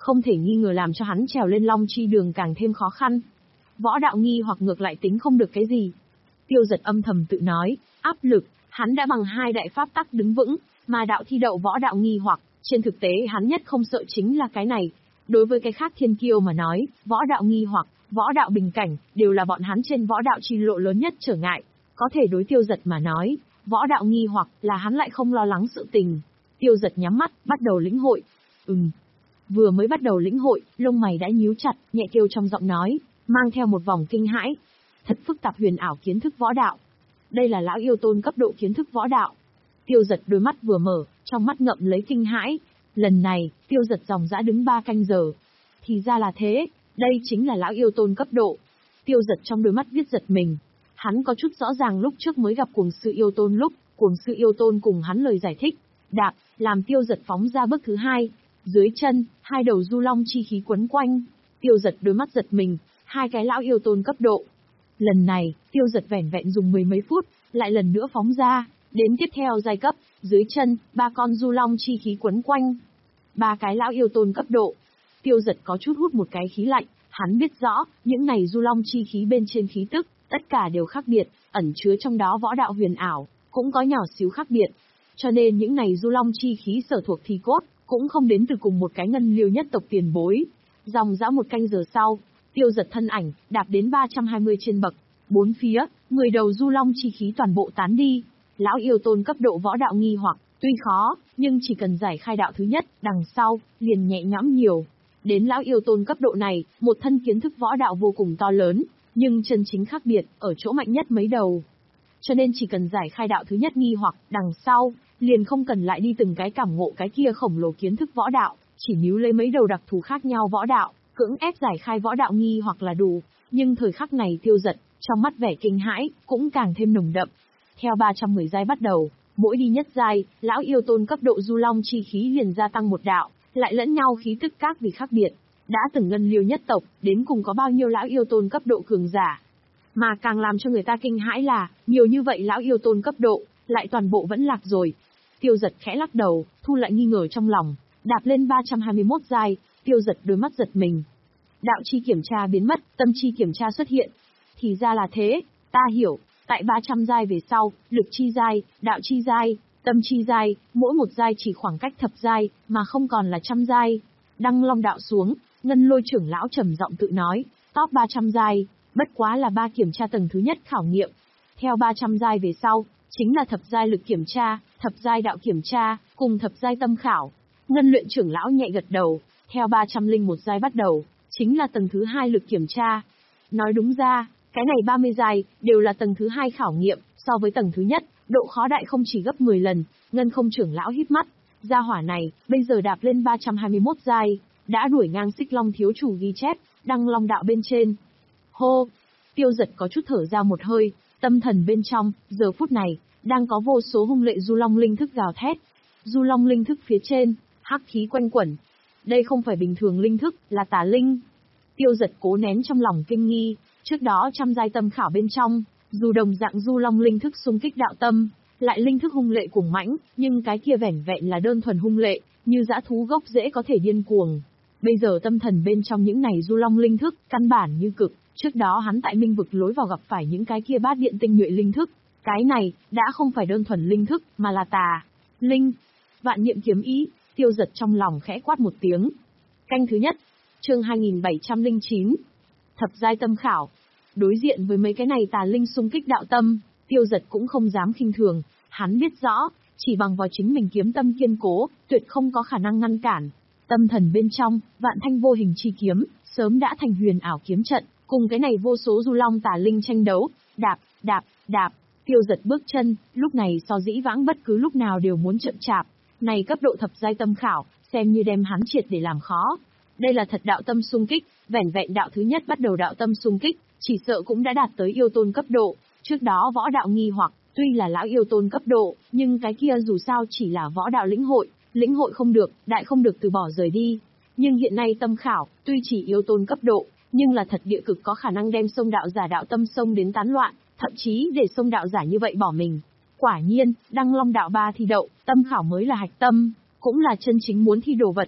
không thể nghi ngờ làm cho hắn trèo lên Long Chi đường càng thêm khó khăn. Võ đạo nghi hoặc ngược lại tính không được cái gì. Tiêu Giật âm thầm tự nói, áp lực, hắn đã bằng hai đại pháp tắc đứng vững, mà đạo thi đậu võ đạo nghi hoặc, trên thực tế hắn nhất không sợ chính là cái này. Đối với cái khác thiên kiêu mà nói, võ đạo nghi hoặc, võ đạo bình cảnh, đều là bọn hắn trên võ đạo chi lộ lớn nhất trở ngại. Có thể đối Tiêu Giật mà nói, võ đạo nghi hoặc là hắn lại không lo lắng sự tình. Tiêu Giật nhắm mắt, bắt đầu lĩnh hội. Ừm. Vừa mới bắt đầu lĩnh hội, lông mày đã nhíu chặt, nhẹ kêu trong giọng nói, mang theo một vòng kinh hãi. Thật phức tạp huyền ảo kiến thức võ đạo. Đây là lão yêu tôn cấp độ kiến thức võ đạo. Tiêu Giật đôi mắt vừa mở, trong mắt ngậm lấy kinh hãi. Lần này, Tiêu Giật dòng dã đứng ba canh giờ. Thì ra là thế, đây chính là lão yêu tôn cấp độ. Tiêu Giật trong đôi mắt viết giật mình. Hắn có chút rõ ràng lúc trước mới gặp cuồng sư yêu tôn lúc, cuồng sư yêu tôn cùng hắn lời giải thích. Đạp, làm Tiêu Giật phóng ra bước thứ hai. Dưới chân, hai đầu du long chi khí quấn quanh. Tiêu Giật đôi mắt giật mình, hai cái lão yêu tôn cấp độ. Lần này, Tiêu Giật vẻn vẹn dùng mười mấy phút, lại lần nữa phóng ra. Đến tiếp theo giai cấp, dưới chân, ba con du long chi khí quấn quanh. Ba cái lão yêu tôn cấp độ. Tiêu Giật có chút hút một cái khí lạnh, hắn biết rõ, những này du long chi khí bên trên khí tức, tất cả đều khác biệt, ẩn chứa trong đó võ đạo huyền ảo, cũng có nhỏ xíu khác biệt. Cho nên những này du long chi khí sở thuộc thi cốt, cũng không đến từ cùng một cái ngân liêu nhất tộc tiền bối. Dòng dã một canh giờ sau, Tiêu Giật thân ảnh, đạp đến ba trăm hai mươi trên bậc. Bốn phía, mười đầu du long chi khí toàn bộ tán đi. Lão yêu tôn cấp độ võ đạo nghi hoặc, tuy khó, nhưng chỉ cần giải khai đạo thứ nhất, đằng sau, liền nhẹ nhõm nhiều. Đến lão yêu tôn cấp độ này, một thân kiến thức võ đạo vô cùng to lớn, nhưng chân chính khác biệt, ở chỗ mạnh nhất mấy đầu. Cho nên chỉ cần giải khai đạo thứ nhất nghi hoặc, đằng sau, liền không cần lại đi từng cái cảm ngộ cái kia khổng lồ kiến thức võ đạo, chỉ níu lấy mấy đầu đặc thù khác nhau võ đạo, cưỡng ép giải khai võ đạo nghi hoặc là đủ. Nhưng thời khắc này Tiêu Giật, trong mắt vẻ kinh hãi, cũng càng thêm nồng đậm. Theo ba trăm mười giai bắt đầu, mỗi đi nhất giai, lão yêu tôn cấp độ du long chi khí liền gia tăng một đạo, lại lẫn nhau khí tức các vì khác biệt. Đã từng ngân liêu nhất tộc, đến cùng có bao nhiêu lão yêu tôn cấp độ cường giả. Mà càng làm cho người ta kinh hãi là, nhiều như vậy lão yêu tôn cấp độ, lại toàn bộ vẫn lạc rồi. Tiêu Giật khẽ lắc đầu, thu lại nghi ngờ trong lòng, đạp lên ba trăm hai mươi mốt giai, Tiêu Giật đôi mắt giật mình. Đạo chi kiểm tra biến mất, tâm chi kiểm tra xuất hiện. Thì ra là thế, ta hiểu, tại ba trăm giai về sau, lực chi giai, đạo chi giai, tâm chi giai, mỗi một giai chỉ khoảng cách thập giai, mà không còn là trăm giai. Đăng long đạo xuống, Ngân Lôi trưởng lão trầm giọng tự nói, top ba trăm giai, bất quá là ba kiểm tra tầng thứ nhất khảo nghiệm. Theo ba trăm giai về sau, chính là thập giai lực kiểm tra, thập giai đạo kiểm tra, cùng thập giai tâm khảo. Ngân Luyện trưởng lão nhẹ gật đầu, theo ba trăm lẻ một giai bắt đầu, chính là tầng thứ hai lực kiểm tra. Nói đúng ra, cái này ba mươi giai, đều là tầng thứ hai khảo nghiệm, so với tầng thứ nhất, độ khó đại không chỉ gấp mười lần, Ngân Không trưởng lão híp mắt. Gia hỏa này, bây giờ đạp lên ba trăm hai mươi mốt giai, đã đuổi ngang Xích Long thiếu chủ ghi chép, Đăng Long đạo bên trên. Hô! Tiêu Giật có chút thở ra một hơi, tâm thần bên trong, giờ phút này, đang có vô số hung lệ du long linh thức gào thét. Du long linh thức phía trên, hắc khí quanh quẩn. Đây không phải bình thường linh thức, là tà linh. Tiêu Giật cố nén trong lòng kinh nghi, trước đó trăm giai tâm khảo bên trong, dù đồng dạng du long linh thức xung kích đạo tâm, lại linh thức hung lệ cuồng mãnh, nhưng cái kia vẻn vẹn là đơn thuần hung lệ, như dã thú gốc rễ có thể điên cuồng. Bây giờ tâm thần bên trong những này du long linh thức, căn bản như cực, trước đó hắn tại minh vực lối vào gặp phải những cái kia bát điện tinh nhuệ linh thức. Cái này, đã không phải đơn thuần linh thức, mà là tà, linh. Vạn niệm kiếm ý, Tiêu Giật trong lòng khẽ quát một tiếng. Canh thứ nhất, chương hai nghìn bảy trăm lẻ chín. Thập giai tâm khảo. Đối diện với mấy cái này tà linh xung kích đạo tâm, Tiêu Giật cũng không dám khinh thường, hắn biết rõ, chỉ bằng vào chính mình kiếm tâm kiên cố, tuyệt không có khả năng ngăn cản. Tâm thần bên trong, vạn thanh vô hình chi kiếm, sớm đã thành huyền ảo kiếm trận, cùng cái này vô số du long tà linh tranh đấu, đạp, đạp, đạp. Tiêu Giật bước chân, lúc này so dĩ vãng bất cứ lúc nào đều muốn chậm chạp. Này cấp độ thập giai tâm khảo, xem như đem hắn triệt để làm khó. Đây là thật đạo tâm xung kích, vẻn vẹn đạo thứ nhất bắt đầu đạo tâm xung kích, chỉ sợ cũng đã đạt tới yêu tôn cấp độ. Trước đó võ đạo nghi hoặc, tuy là lão yêu tôn cấp độ, nhưng cái kia dù sao chỉ là võ đạo lĩnh hội, lĩnh hội không được, đại không được từ bỏ rời đi. Nhưng hiện nay tâm khảo, tuy chỉ yêu tôn cấp độ, nhưng là thật địa cực có khả năng đem sông đạo giả đạo tâm sông đến tán loạn, thậm chí để sông đạo giả như vậy bỏ mình. Quả nhiên, Đăng Long đạo ba thi đậu, tâm khảo mới là hạch tâm, cũng là chân chính muốn thi đồ vật.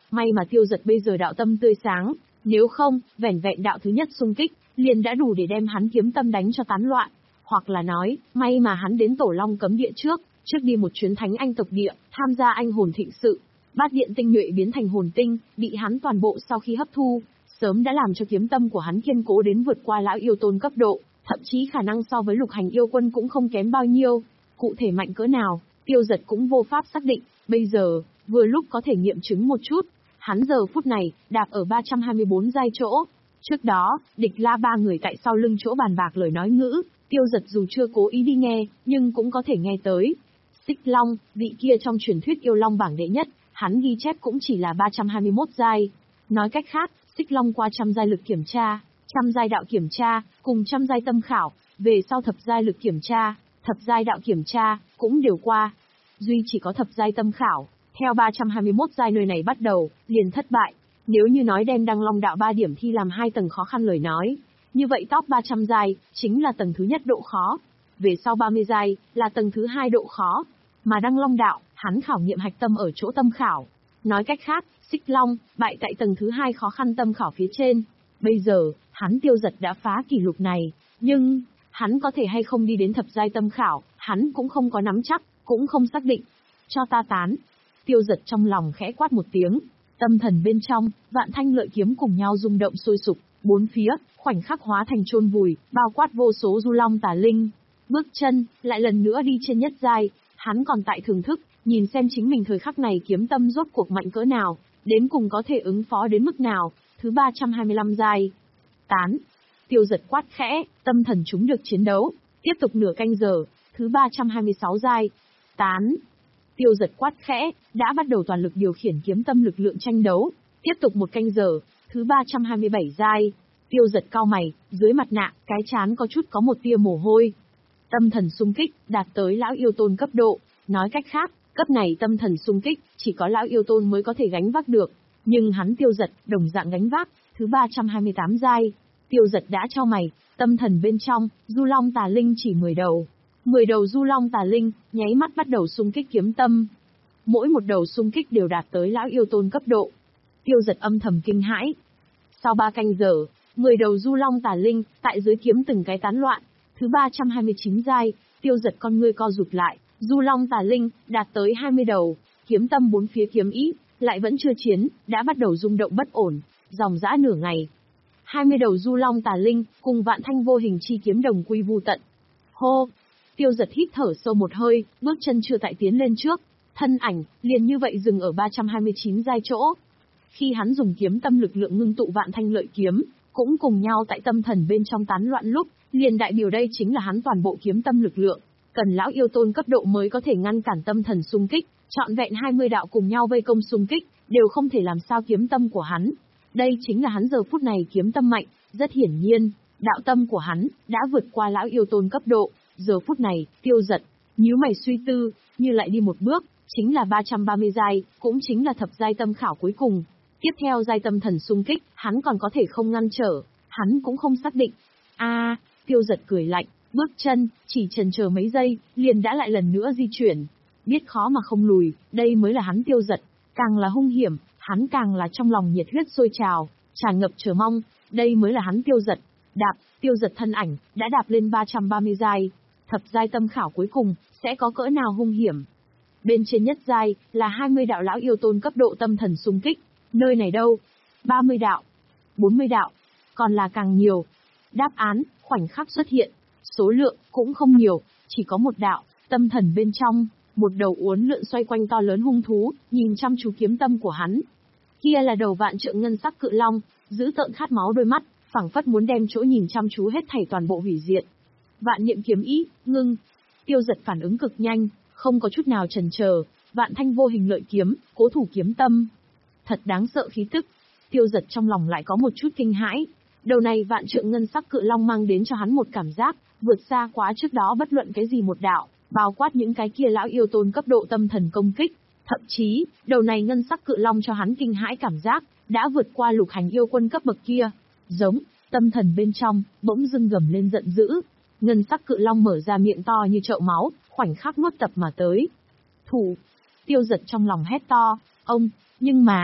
May mà Tiêu Dật bây giờ đạo tâm tươi sáng, nếu không, vẻn vẹn đạo thứ nhất xung kích, liền đã đủ để đem hắn kiếm tâm đánh cho tán loạn. Hoặc là nói, may mà hắn đến Tổ Long cấm địa trước, trước đi một chuyến thánh anh tộc địa, tham gia anh hồn thịnh sự. Bát điện tinh nhuệ biến thành hồn tinh, bị hắn toàn bộ sau khi hấp thu, sớm đã làm cho kiếm tâm của hắn kiên cố đến vượt qua lão yêu tôn cấp độ, thậm chí khả năng so với lục hành yêu quân cũng không kém bao nhiêu. Cụ thể mạnh cỡ nào, Tiêu Dật cũng vô pháp xác định, bây giờ, vừa lúc có thể nghiệm chứng một chút. Hắn giờ phút này, đạp ở ba trăm hai mươi bốn giai chỗ. Trước đó, địch la ba người tại sau lưng chỗ bàn bạc lời nói ngữ, Tiêu Dật dù chưa cố ý đi nghe, nhưng cũng có thể nghe tới. Xích Long, vị kia trong truyền thuyết yêu long bảng đệ nhất, hắn ghi chép cũng chỉ là ba trăm hai mươi mốt giai. Nói cách khác, Xích Long qua trăm giai lực kiểm tra, trăm giai đạo kiểm tra, cùng trăm giai tâm khảo, về sau thập giai lực kiểm tra, thập giai đạo kiểm tra, cũng đều qua. Duy chỉ có thập giai tâm khảo, theo ba trăm hai mươi mốt giai nơi này bắt đầu, liền thất bại. Nếu như nói đem Đăng Long đạo ba điểm thi làm hai tầng khó khăn lời nói, như vậy top ba trăm giai, chính là tầng thứ nhất độ khó. Về sau ba mươi giai, là tầng thứ hai độ khó. Mà Đăng Long đạo, hắn khảo nghiệm hạch tâm ở chỗ tâm khảo. Nói cách khác, Xích Long, bại tại tầng thứ hai khó khăn tâm khảo phía trên. Bây giờ, hắn Tiêu Dật đã phá kỷ lục này, nhưng, hắn có thể hay không đi đến thập giai tâm khảo, hắn cũng không có nắm chắc, cũng không xác định. Cho ta tán. Tiêu Dật trong lòng khẽ quát một tiếng. Tâm thần bên trong, vạn thanh lợi kiếm cùng nhau rung động sôi sục, bốn phía, khoảnh khắc hóa thành chôn vùi, bao quát vô số du long tà linh. Bước chân, lại lần nữa đi trên nhất giai, hắn còn tại thưởng thức, nhìn xem chính mình thời khắc này kiếm tâm rốt cuộc mạnh cỡ nào, đến cùng có thể ứng phó đến mức nào. Thứ ba trăm hai mươi lăm giai. Tán. Tiêu Dật quát khẽ, tâm thần chúng được chiến đấu. Tiếp tục nửa canh giờ, thứ ba trăm hai mươi sáu giai. Tán. Tiêu Dật quát khẽ, đã bắt đầu toàn lực điều khiển kiếm tâm lực lượng tranh đấu. Tiếp tục một canh giờ, thứ ba trăm hai mươi bảy giai. Tiêu Dật cau mày, dưới mặt nạ, cái trán có chút có một tia mồ hôi. Tâm thần xung kích, đạt tới lão yêu tôn cấp độ. Nói cách khác, cấp này tâm thần xung kích, chỉ có lão yêu tôn mới có thể gánh vác được. Nhưng hắn Tiêu Dật, đồng dạng gánh vác, thứ ba trăm hai mươi tám giai. Tiêu Dật đã cho mày, tâm thần bên trong, du long tà linh chỉ mười đầu. mười đầu du long tà linh, nháy mắt bắt đầu xung kích kiếm tâm. Mỗi một đầu xung kích đều đạt tới lão yêu tôn cấp độ. Tiêu Dật âm thầm kinh hãi. Sau ba canh giờ, mười đầu du long tà linh, tại dưới kiếm từng cái tán loạn. Thứ ba trăm hai mươi chín giai, Tiêu Dật con ngươi co rụt lại, du long tà linh, đạt tới hai mươi đầu. Kiếm tâm bốn phía kiếm ý, lại vẫn chưa chiến, đã bắt đầu rung động bất ổn, dòng dã nửa ngày. hai mươi đầu du long tà linh, cùng vạn thanh vô hình chi kiếm đồng quy vu tận. Hô! Tiêu Dật hít thở sâu một hơi, bước chân chưa tại tiến lên trước, thân ảnh, liền như vậy dừng ở ba trăm hai mươi chín giai chỗ. Khi hắn dùng kiếm tâm lực lượng ngưng tụ vạn thanh lợi kiếm, cũng cùng nhau tại tâm thần bên trong tán loạn lúc, liền đại biểu đây chính là hắn toàn bộ kiếm tâm lực lượng, cần lão yêu tôn cấp độ mới có thể ngăn cản tâm thần xung kích, trọn vẹn hai mươi đạo cùng nhau vây công xung kích, đều không thể làm sao kiếm tâm của hắn. Đây chính là hắn giờ phút này kiếm tâm mạnh, rất hiển nhiên, đạo tâm của hắn đã vượt qua lão yêu tôn cấp độ. Giờ phút này, Tiêu Dật, nhíu mày suy tư, như lại đi một bước, chính là ba trăm ba mươi giai, cũng chính là thập giai tâm khảo cuối cùng. Tiếp theo giai tâm thần xung kích, hắn còn có thể không ngăn trở, hắn cũng không xác định. A, à, Tiêu Dật cười lạnh, bước chân, chỉ chần chờ mấy giây, liền đã lại lần nữa di chuyển. Biết khó mà không lùi, đây mới là hắn Tiêu Dật, càng là hung hiểm, hắn càng là trong lòng nhiệt huyết sôi trào, tràn ngập chờ mong, đây mới là hắn Tiêu Dật. Đạp, Tiêu Dật thân ảnh, đã đạp lên ba trăm ba mươi giai. Thập giai tâm khảo cuối cùng, sẽ có cỡ nào hung hiểm? Bên trên nhất giai, là hai mươi đạo lão yêu tôn cấp độ tâm thần xung kích. Nơi này đâu? ba mươi đạo. bốn mươi đạo. Còn là càng nhiều. Đáp án, khoảnh khắc xuất hiện. Số lượng, cũng không nhiều, chỉ có một đạo, tâm thần bên trong. Một đầu uốn lượn xoay quanh to lớn hung thú, nhìn chăm chú kiếm tâm của hắn. Kia là đầu vạn trượng ngân sắc cự long, giữ tợn khát máu đôi mắt, phảng phất muốn đem chỗ nhìn chăm chú hết thảy toàn bộ hủy diệt. Vạn niệm kiếm ý, ngưng. Tiêu Dật phản ứng cực nhanh, không có chút nào chần chờ, vạn thanh vô hình lợi kiếm, cố thủ kiếm tâm. Thật đáng sợ khí tức. Tiêu Dật trong lòng lại có một chút kinh hãi. Đầu này vạn trượng ngân sắc cự long mang đến cho hắn một cảm giác, vượt xa quá trước đó bất luận cái gì một đạo, bao quát những cái kia lão yêu tôn cấp độ tâm thần công kích. Thậm chí, đầu này ngân sắc cự long cho hắn kinh hãi cảm giác, đã vượt qua lục hành yêu quân cấp bậc kia. Giống, tâm thần bên trong, bỗng dưng gầm lên giận dữ. Ngân sắc cự long mở ra miệng to như chậu máu, khoảnh khắc nuốt tập mà tới. Thủ! Tiêu Dật trong lòng hét to, ông, nhưng mà,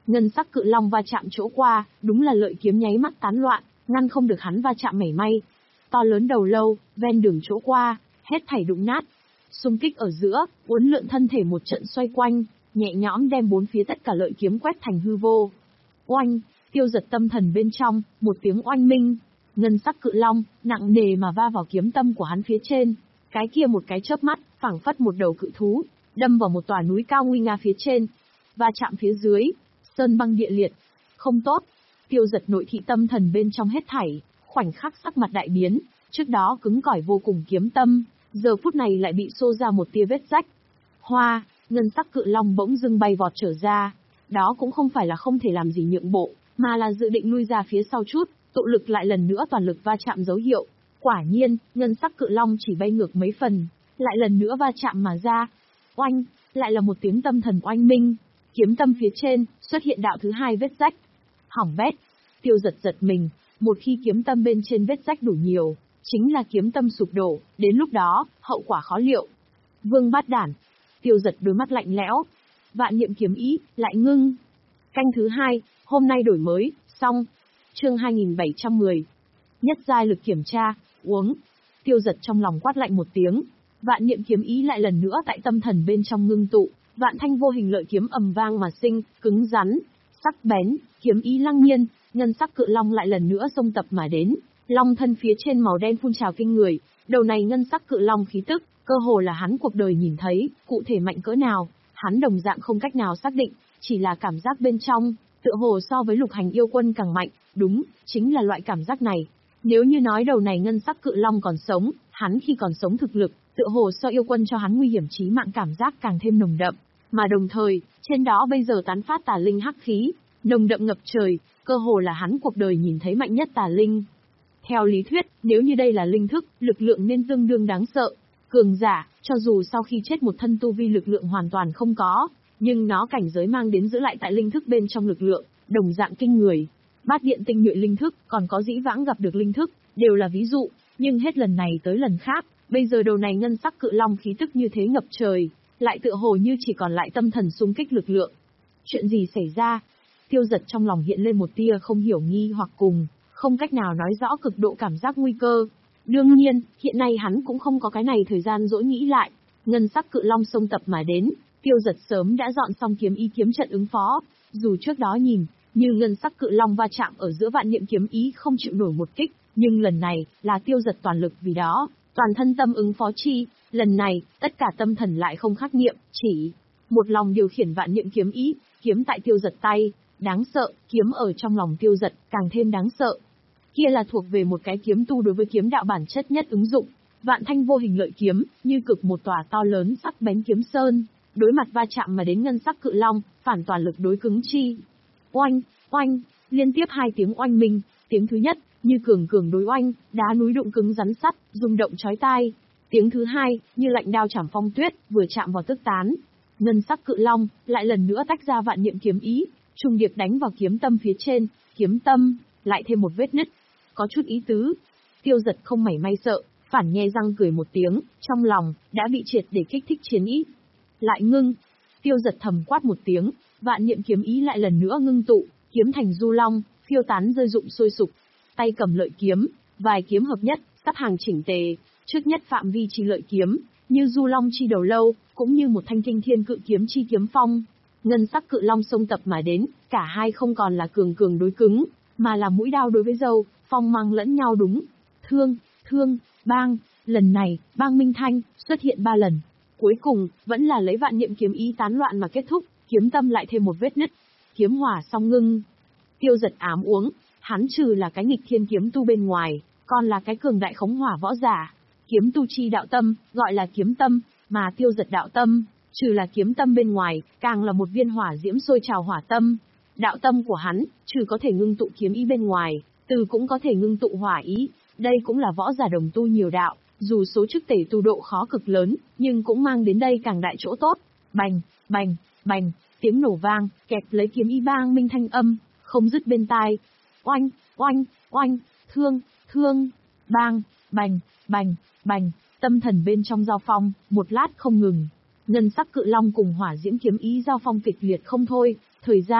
Ngân sắc cự long va chạm chỗ qua, đúng là lợi kiếm nháy mắt tán loạn, ngăn không được hắn va chạm mảy may. To lớn đầu lâu, ven đường chỗ qua, hết thảy đụng nát. Xung kích ở giữa, uốn lượn thân thể một trận xoay quanh, nhẹ nhõm đem bốn phía tất cả lợi kiếm quét thành hư vô. Oanh, Tiêu Giật tâm thần bên trong, một tiếng oanh minh. Ngân sắc cự long, nặng nề mà va vào kiếm tâm của hắn phía trên. Cái kia một cái chớp mắt, phảng phất một đầu cự thú, đâm vào một tòa núi cao nguy nga phía trên. Va chạm phía dưới, sơn băng địa liệt. Không tốt. Tiêu Giật nội thị tâm thần bên trong hết thảy, khoảnh khắc sắc mặt đại biến, trước đó cứng cỏi vô cùng kiếm tâm, giờ phút này lại bị xô ra một tia vết rách. Hoa, ngân sắc cự long bỗng dưng bay vọt trở ra. Đó cũng không phải là không thể làm gì nhượng bộ, mà là dự định lui ra phía sau chút, tụ lực lại lần nữa toàn lực va chạm dấu hiệu. Quả nhiên, ngân sắc cự long chỉ bay ngược mấy phần, lại lần nữa va chạm mà ra. Oanh, lại là một tiếng tâm thần oanh minh. Kiếm tâm phía trên, xuất hiện đạo thứ hai vết rách. Hỏng bét. Tiêu Giật giật mình, một khi kiếm tâm bên trên vết rách đủ nhiều, chính là kiếm tâm sụp đổ, đến lúc đó, hậu quả khó liệu. Vương bát đản. Tiêu Giật đôi mắt lạnh lẽo. Vạn niệm kiếm ý, lại ngưng. Canh thứ hai, hôm nay đổi mới, xong. Chương hai nghìn bảy trăm mười. Nhất giai lực kiểm tra, uống. Tiêu Giật trong lòng quát lạnh một tiếng. Vạn niệm kiếm ý lại lần nữa tại tâm thần bên trong ngưng tụ, vạn thanh vô hình lợi kiếm ầm vang mà sinh, cứng rắn, sắc bén, kiếm ý lăng nhiên, ngân sắc cự long lại lần nữa xông tập mà đến. Long thân phía trên màu đen phun trào kinh người, đầu này ngân sắc cự long khí tức, cơ hồ là hắn cuộc đời nhìn thấy, cụ thể mạnh cỡ nào, hắn đồng dạng không cách nào xác định, chỉ là cảm giác bên trong, tựa hồ so với lục hành yêu quân càng mạnh, đúng, chính là loại cảm giác này. Nếu như nói đầu này ngân sắc cự long còn sống, hắn khi còn sống thực lực, tựa hồ so yêu quân cho hắn nguy hiểm chí mạng cảm giác càng thêm nồng đậm, mà đồng thời, trên đó bây giờ tán phát tà linh hắc khí, nồng đậm ngập trời, cơ hồ là hắn cuộc đời nhìn thấy mạnh nhất tà linh. Theo lý thuyết, nếu như đây là linh thức, lực lượng nên tương đương đáng sợ. Cường giả, cho dù sau khi chết một thân tu vi lực lượng hoàn toàn không có, nhưng nó cảnh giới mang đến giữ lại tại linh thức bên trong lực lượng, đồng dạng kinh người. Bát điện tinh nhuệ linh thức, còn có dĩ vãng gặp được linh thức, đều là ví dụ, nhưng hết lần này tới lần khác, bây giờ đầu này ngân sắc cự long khí tức như thế ngập trời, lại tựa hồ như chỉ còn lại tâm thần xung kích lực lượng. Chuyện gì xảy ra? Tiêu Giật trong lòng hiện lên một tia không hiểu nghi hoặc cùng, không cách nào nói rõ cực độ cảm giác nguy cơ. Đương nhiên, hiện nay hắn cũng không có cái này thời gian dỗi nghĩ lại. Ngân sắc cự long xông tập mà đến, Tiêu Giật sớm đã dọn xong kiếm ý kiếm trận ứng phó. Dù trước đó nhìn, như ngân sắc cự long va chạm ở giữa vạn niệm kiếm ý không chịu nổi một kích, nhưng lần này, là Tiêu Giật toàn lực vì đó, toàn thân tâm ứng phó chi. Lần này, tất cả tâm thần lại không khắc niệm, chỉ một lòng điều khiển vạn niệm kiếm ý, kiếm tại Tiêu Giật tay. Đáng sợ, kiếm ở trong lòng Tiêu Giật, càng thêm đáng sợ. Kia là thuộc về một cái kiếm tu đối với kiếm đạo bản chất nhất ứng dụng. Vạn thanh vô hình lợi kiếm, như cực một tòa to lớn sắc bén kiếm sơn, đối mặt va chạm mà đến ngân sắc cự long, phản toàn lực đối cứng chi. Oanh, oanh, liên tiếp hai tiếng oanh minh, tiếng thứ nhất, như cường cường đối oanh, đá núi đụng cứng rắn sắt, rung động chói tai. Tiếng thứ hai, như lạnh đao chảm phong tuyết, vừa chạm vào tức tán. Ngân sắc cự long, lại lần nữa tách ra vạn niệm kiếm ý, trùng điệp đánh vào kiếm tâm phía trên, kiếm tâm, lại thêm một vết nứt. Có chút ý tứ. Tiêu Giật không mảy may sợ, phản nhe răng cười một tiếng, trong lòng, đã bị triệt để kích thích chiến ý. Lại ngưng. Tiêu Giật thầm quát một tiếng, vạn niệm kiếm ý lại lần nữa ngưng tụ, kiếm thành du long, phiêu tán rơi rụng sôi sục. Tay cầm lợi kiếm, vài kiếm hợp nhất, sắp hàng chỉnh tề, trước nhất phạm vi chi lợi kiếm, như du long chi đầu lâu, cũng như một thanh kinh thiên cự kiếm chi kiếm phong. Ngân sắc cự long xông tập mà đến, cả hai không còn là cường cường đối cứng, mà là mũi đao đối với dâu, phong mang lẫn nhau đúng. Thương, thương, bang, lần này, bang minh thanh, xuất hiện ba lần. Cuối cùng, vẫn là lấy vạn niệm kiếm ý tán loạn mà kết thúc, kiếm tâm lại thêm một vết nứt. Kiếm hỏa song ngưng. Tiêu Giật ám uống, hắn trừ là cái nghịch thiên kiếm tu bên ngoài, còn là cái cường đại khống hỏa võ giả. Kiếm tu chi đạo tâm, gọi là kiếm tâm, mà Tiêu Giật đạo tâm, trừ là kiếm tâm bên ngoài, càng là một viên hỏa diễm sôi trào hỏa tâm. Đạo tâm của hắn, trừ có thể ngưng tụ kiếm ý bên ngoài, từ cũng có thể ngưng tụ hỏa ý. Đây cũng là võ giả đồng tu nhiều đạo, dù số chức tể tu độ khó cực lớn, nhưng cũng mang đến đây càng đại chỗ tốt. Bành, bành, bành, tiếng nổ vang, kẹp lấy kiếm ý bang minh thanh âm, không dứt bên tai. Oanh, oanh, oanh, thương, thương, bang, bành, bành, bành, tâm thần bên trong giao phong, một lát không ngừng. Ngân sắc cự long cùng hỏa diễm kiếm ý giao phong kịch liệt không thôi, thời gian,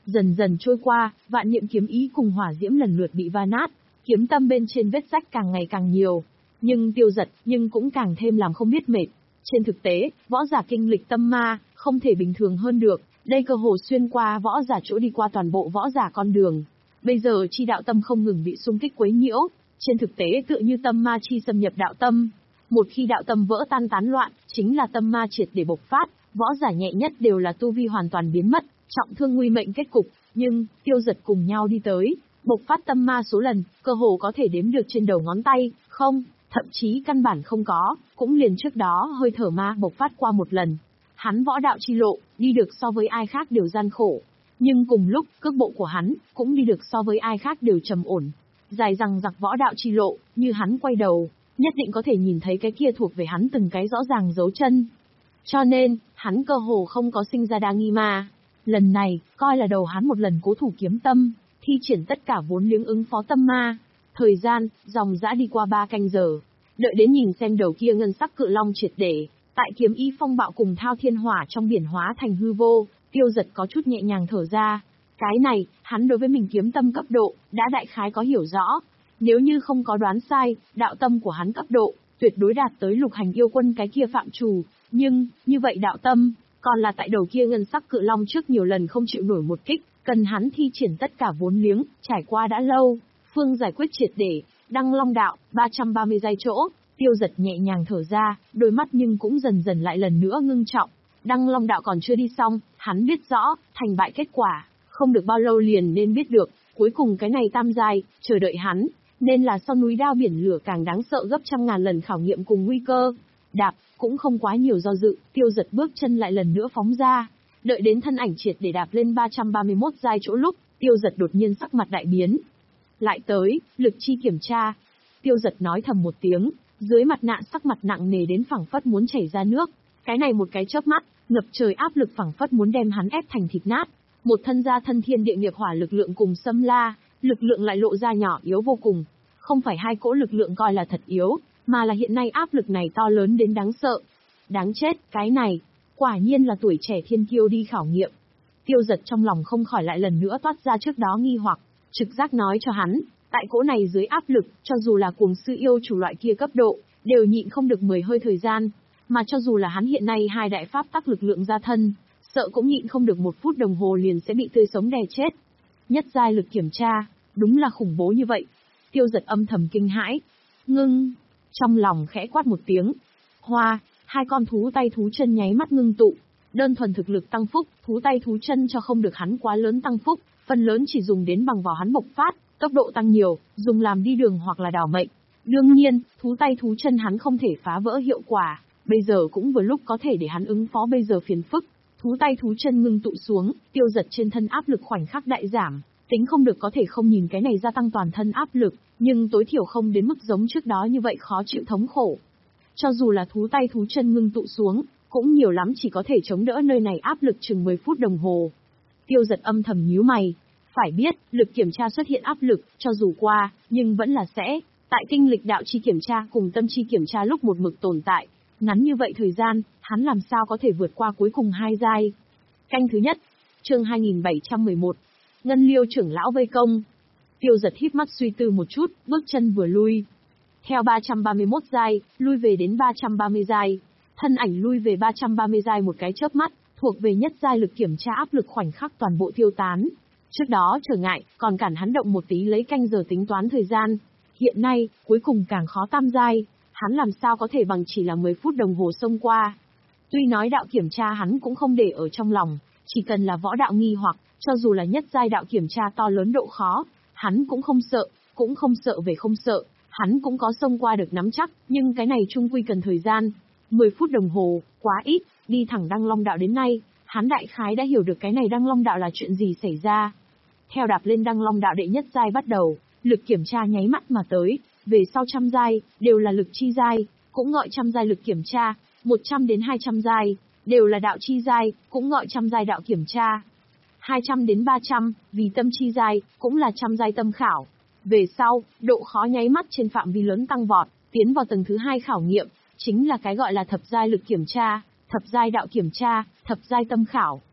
Dần dần trôi qua, vạn niệm kiếm ý cùng hỏa diễm lần lượt bị va nát, kiếm tâm bên trên vết rách càng ngày càng nhiều. Nhưng Tiêu Dật, nhưng cũng càng thêm làm không biết mệt. Trên thực tế, võ giả kinh lịch tâm ma, không thể bình thường hơn được, đây cơ hồ xuyên qua võ giả chỗ đi qua toàn bộ võ giả con đường. Bây giờ chi đạo tâm không ngừng bị xung kích quấy nhiễu, trên thực tế tựa như tâm ma chi xâm nhập đạo tâm. Một khi đạo tâm vỡ tan tán loạn, chính là tâm ma triệt để bộc phát, võ giả nhẹ nhất đều là tu vi hoàn toàn biến mất, trọng thương nguy mệnh kết cục, nhưng Tiêu Dật cùng nhau đi tới, bộc phát tâm ma số lần, cơ hồ có thể đếm được trên đầu ngón tay, không, thậm chí căn bản không có, cũng liền trước đó hơi thở ma bộc phát qua một lần. Hắn võ đạo chi lộ, đi được so với ai khác đều gian khổ, nhưng cùng lúc, cước bộ của hắn cũng đi được so với ai khác đều trầm ổn. Dài rằng giặc võ đạo chi lộ, như hắn quay đầu, nhất định có thể nhìn thấy cái kia thuộc về hắn từng cái rõ ràng dấu chân. Cho nên, hắn cơ hồ không có sinh ra đa nghi ma. Lần này, coi là đầu hắn một lần cố thủ kiếm tâm, thi triển tất cả vốn liếng ứng phó tâm ma. Thời gian, dòng dã đi qua ba canh giờ. Đợi đến nhìn xem đầu kia ngân sắc cự long triệt để, tại kiếm ý phong bạo cùng thao thiên hỏa trong biển hóa thành hư vô, Tiêu Dật có chút nhẹ nhàng thở ra. Cái này, hắn đối với mình kiếm tâm cấp độ, đã đại khái có hiểu rõ. Nếu như không có đoán sai, đạo tâm của hắn cấp độ, tuyệt đối đạt tới lục hành yêu quân cái kia phạm trù. Nhưng, như vậy đạo tâm, còn là tại đầu kia ngân sắc cự long trước nhiều lần không chịu nổi một kích, cần hắn thi triển tất cả vốn liếng, trải qua đã lâu. Phương giải quyết triệt để, đăng long đạo, ba trăm ba mươi giây chỗ, Tiêu Dật nhẹ nhàng thở ra, đôi mắt nhưng cũng dần dần lại lần nữa ngưng trọng. Đăng long đạo còn chưa đi xong, hắn biết rõ, thành bại kết quả, không được bao lâu liền nên biết được, cuối cùng cái này tam giai, chờ đợi hắn, nên là sau núi đao biển lửa càng đáng sợ gấp trăm ngàn lần khảo nghiệm cùng nguy cơ. Đạp, cũng không quá nhiều do dự, Tiêu Dật bước chân lại lần nữa phóng ra, đợi đến thân ảnh triệt để đạp lên ba trăm ba mươi mốt giai chỗ lúc, Tiêu Dật đột nhiên sắc mặt đại biến. Lại tới, lực chi kiểm tra. Tiêu Dật nói thầm một tiếng, dưới mặt nạ sắc mặt nặng nề đến phẳng phất muốn chảy ra nước. Cái này một cái chớp mắt, ngập trời áp lực phẳng phất muốn đem hắn ép thành thịt nát. Một thân gia thân thiên địa nghiệp hỏa lực lượng cùng xâm la, lực lượng lại lộ ra nhỏ yếu vô cùng. Không phải hai cỗ lực lượng coi là thật yếu, mà là hiện nay áp lực này to lớn đến đáng sợ. Đáng chết, cái này, quả nhiên là tuổi trẻ thiên kiêu đi khảo nghiệm. Tiêu Dật trong lòng không khỏi lại lần nữa toát ra trước đó nghi hoặc, trực giác nói cho hắn, tại cỗ này dưới áp lực, cho dù là cuồng sư yêu chủ loại kia cấp độ, đều nhịn không được mười hơi thời gian, mà cho dù là hắn hiện nay hai đại pháp tắc lực lượng gia thân, sợ cũng nhịn không được một phút đồng hồ liền sẽ bị tươi sống đè chết. Nhất giai lực kiểm tra, đúng là khủng bố như vậy. Tiêu Dật âm thầm kinh hãi, ngưng, trong lòng khẽ quát một tiếng. Hoa, hai con thú tay thú chân nháy mắt ngưng tụ, đơn thuần thực lực tăng phúc, thú tay thú chân cho không được hắn quá lớn tăng phúc, phần lớn chỉ dùng đến bằng vào hắn bộc phát, tốc độ tăng nhiều, dùng làm đi đường hoặc là đảo mệnh. Đương nhiên, thú tay thú chân hắn không thể phá vỡ hiệu quả, bây giờ cũng vừa lúc có thể để hắn ứng phó bây giờ phiền phức. Thú tay thú chân ngưng tụ xuống, Tiêu Dật trên thân áp lực khoảnh khắc đại giảm, tính không được có thể không nhìn cái này gia tăng toàn thân áp lực, nhưng tối thiểu không đến mức giống trước đó như vậy khó chịu thống khổ. Cho dù là thú tay thú chân ngưng tụ xuống, cũng nhiều lắm chỉ có thể chống đỡ nơi này áp lực chừng mười phút đồng hồ. Tiêu Dật âm thầm nhíu mày, phải biết, lực kiểm tra xuất hiện áp lực, cho dù qua, nhưng vẫn là sẽ, tại kinh lịch đạo chi kiểm tra cùng tâm chi kiểm tra lúc một mực tồn tại. Ngắn như vậy thời gian, hắn làm sao có thể vượt qua cuối cùng hai giai. Canh thứ nhất, chương hai nghìn bảy trăm mười một, Ngân Liêu trưởng lão vây công. Tiêu Dật híp mắt suy tư một chút, bước chân vừa lui. Theo ba trăm ba mươi mốt giai, lui về đến ba trăm ba mươi giai. Thân ảnh lui về ba trăm ba mươi giai một cái chớp mắt, thuộc về nhất giai lực kiểm tra áp lực khoảnh khắc toàn bộ tiêu tán. Trước đó trở ngại, còn cản hắn động một tí lấy canh giờ tính toán thời gian. Hiện nay, cuối cùng càng khó tam giai, hắn làm sao có thể bằng chỉ là mười phút đồng hồ xông qua. Tuy nói đạo kiểm tra hắn cũng không để ở trong lòng, chỉ cần là võ đạo nghi hoặc, cho dù là nhất giai đạo kiểm tra to lớn độ khó, hắn cũng không sợ, cũng không sợ về không sợ, hắn cũng có xông qua được nắm chắc, nhưng cái này chung quy cần thời gian. mười phút đồng hồ, quá ít, đi thẳng Đăng Long đạo đến nay, hắn đại khái đã hiểu được cái này Đăng Long đạo là chuyện gì xảy ra. Theo đạp lên Đăng Long đạo đệ nhất giai bắt đầu, lực kiểm tra nháy mắt mà tới, về sau trăm giai, đều là lực chi giai, cũng gọi trăm giai lực kiểm tra, một trăm đến hai trăm giai, đều là đạo chi giai, cũng gọi trăm giai đạo kiểm tra. hai trăm đến ba trăm, vì tâm chi giai, cũng là trăm giai tâm khảo. Về sau, độ khó nháy mắt trên phạm vi lớn tăng vọt, tiến vào tầng thứ hai khảo nghiệm, chính là cái gọi là thập giai lực kiểm tra, thập giai đạo kiểm tra, thập giai tâm khảo.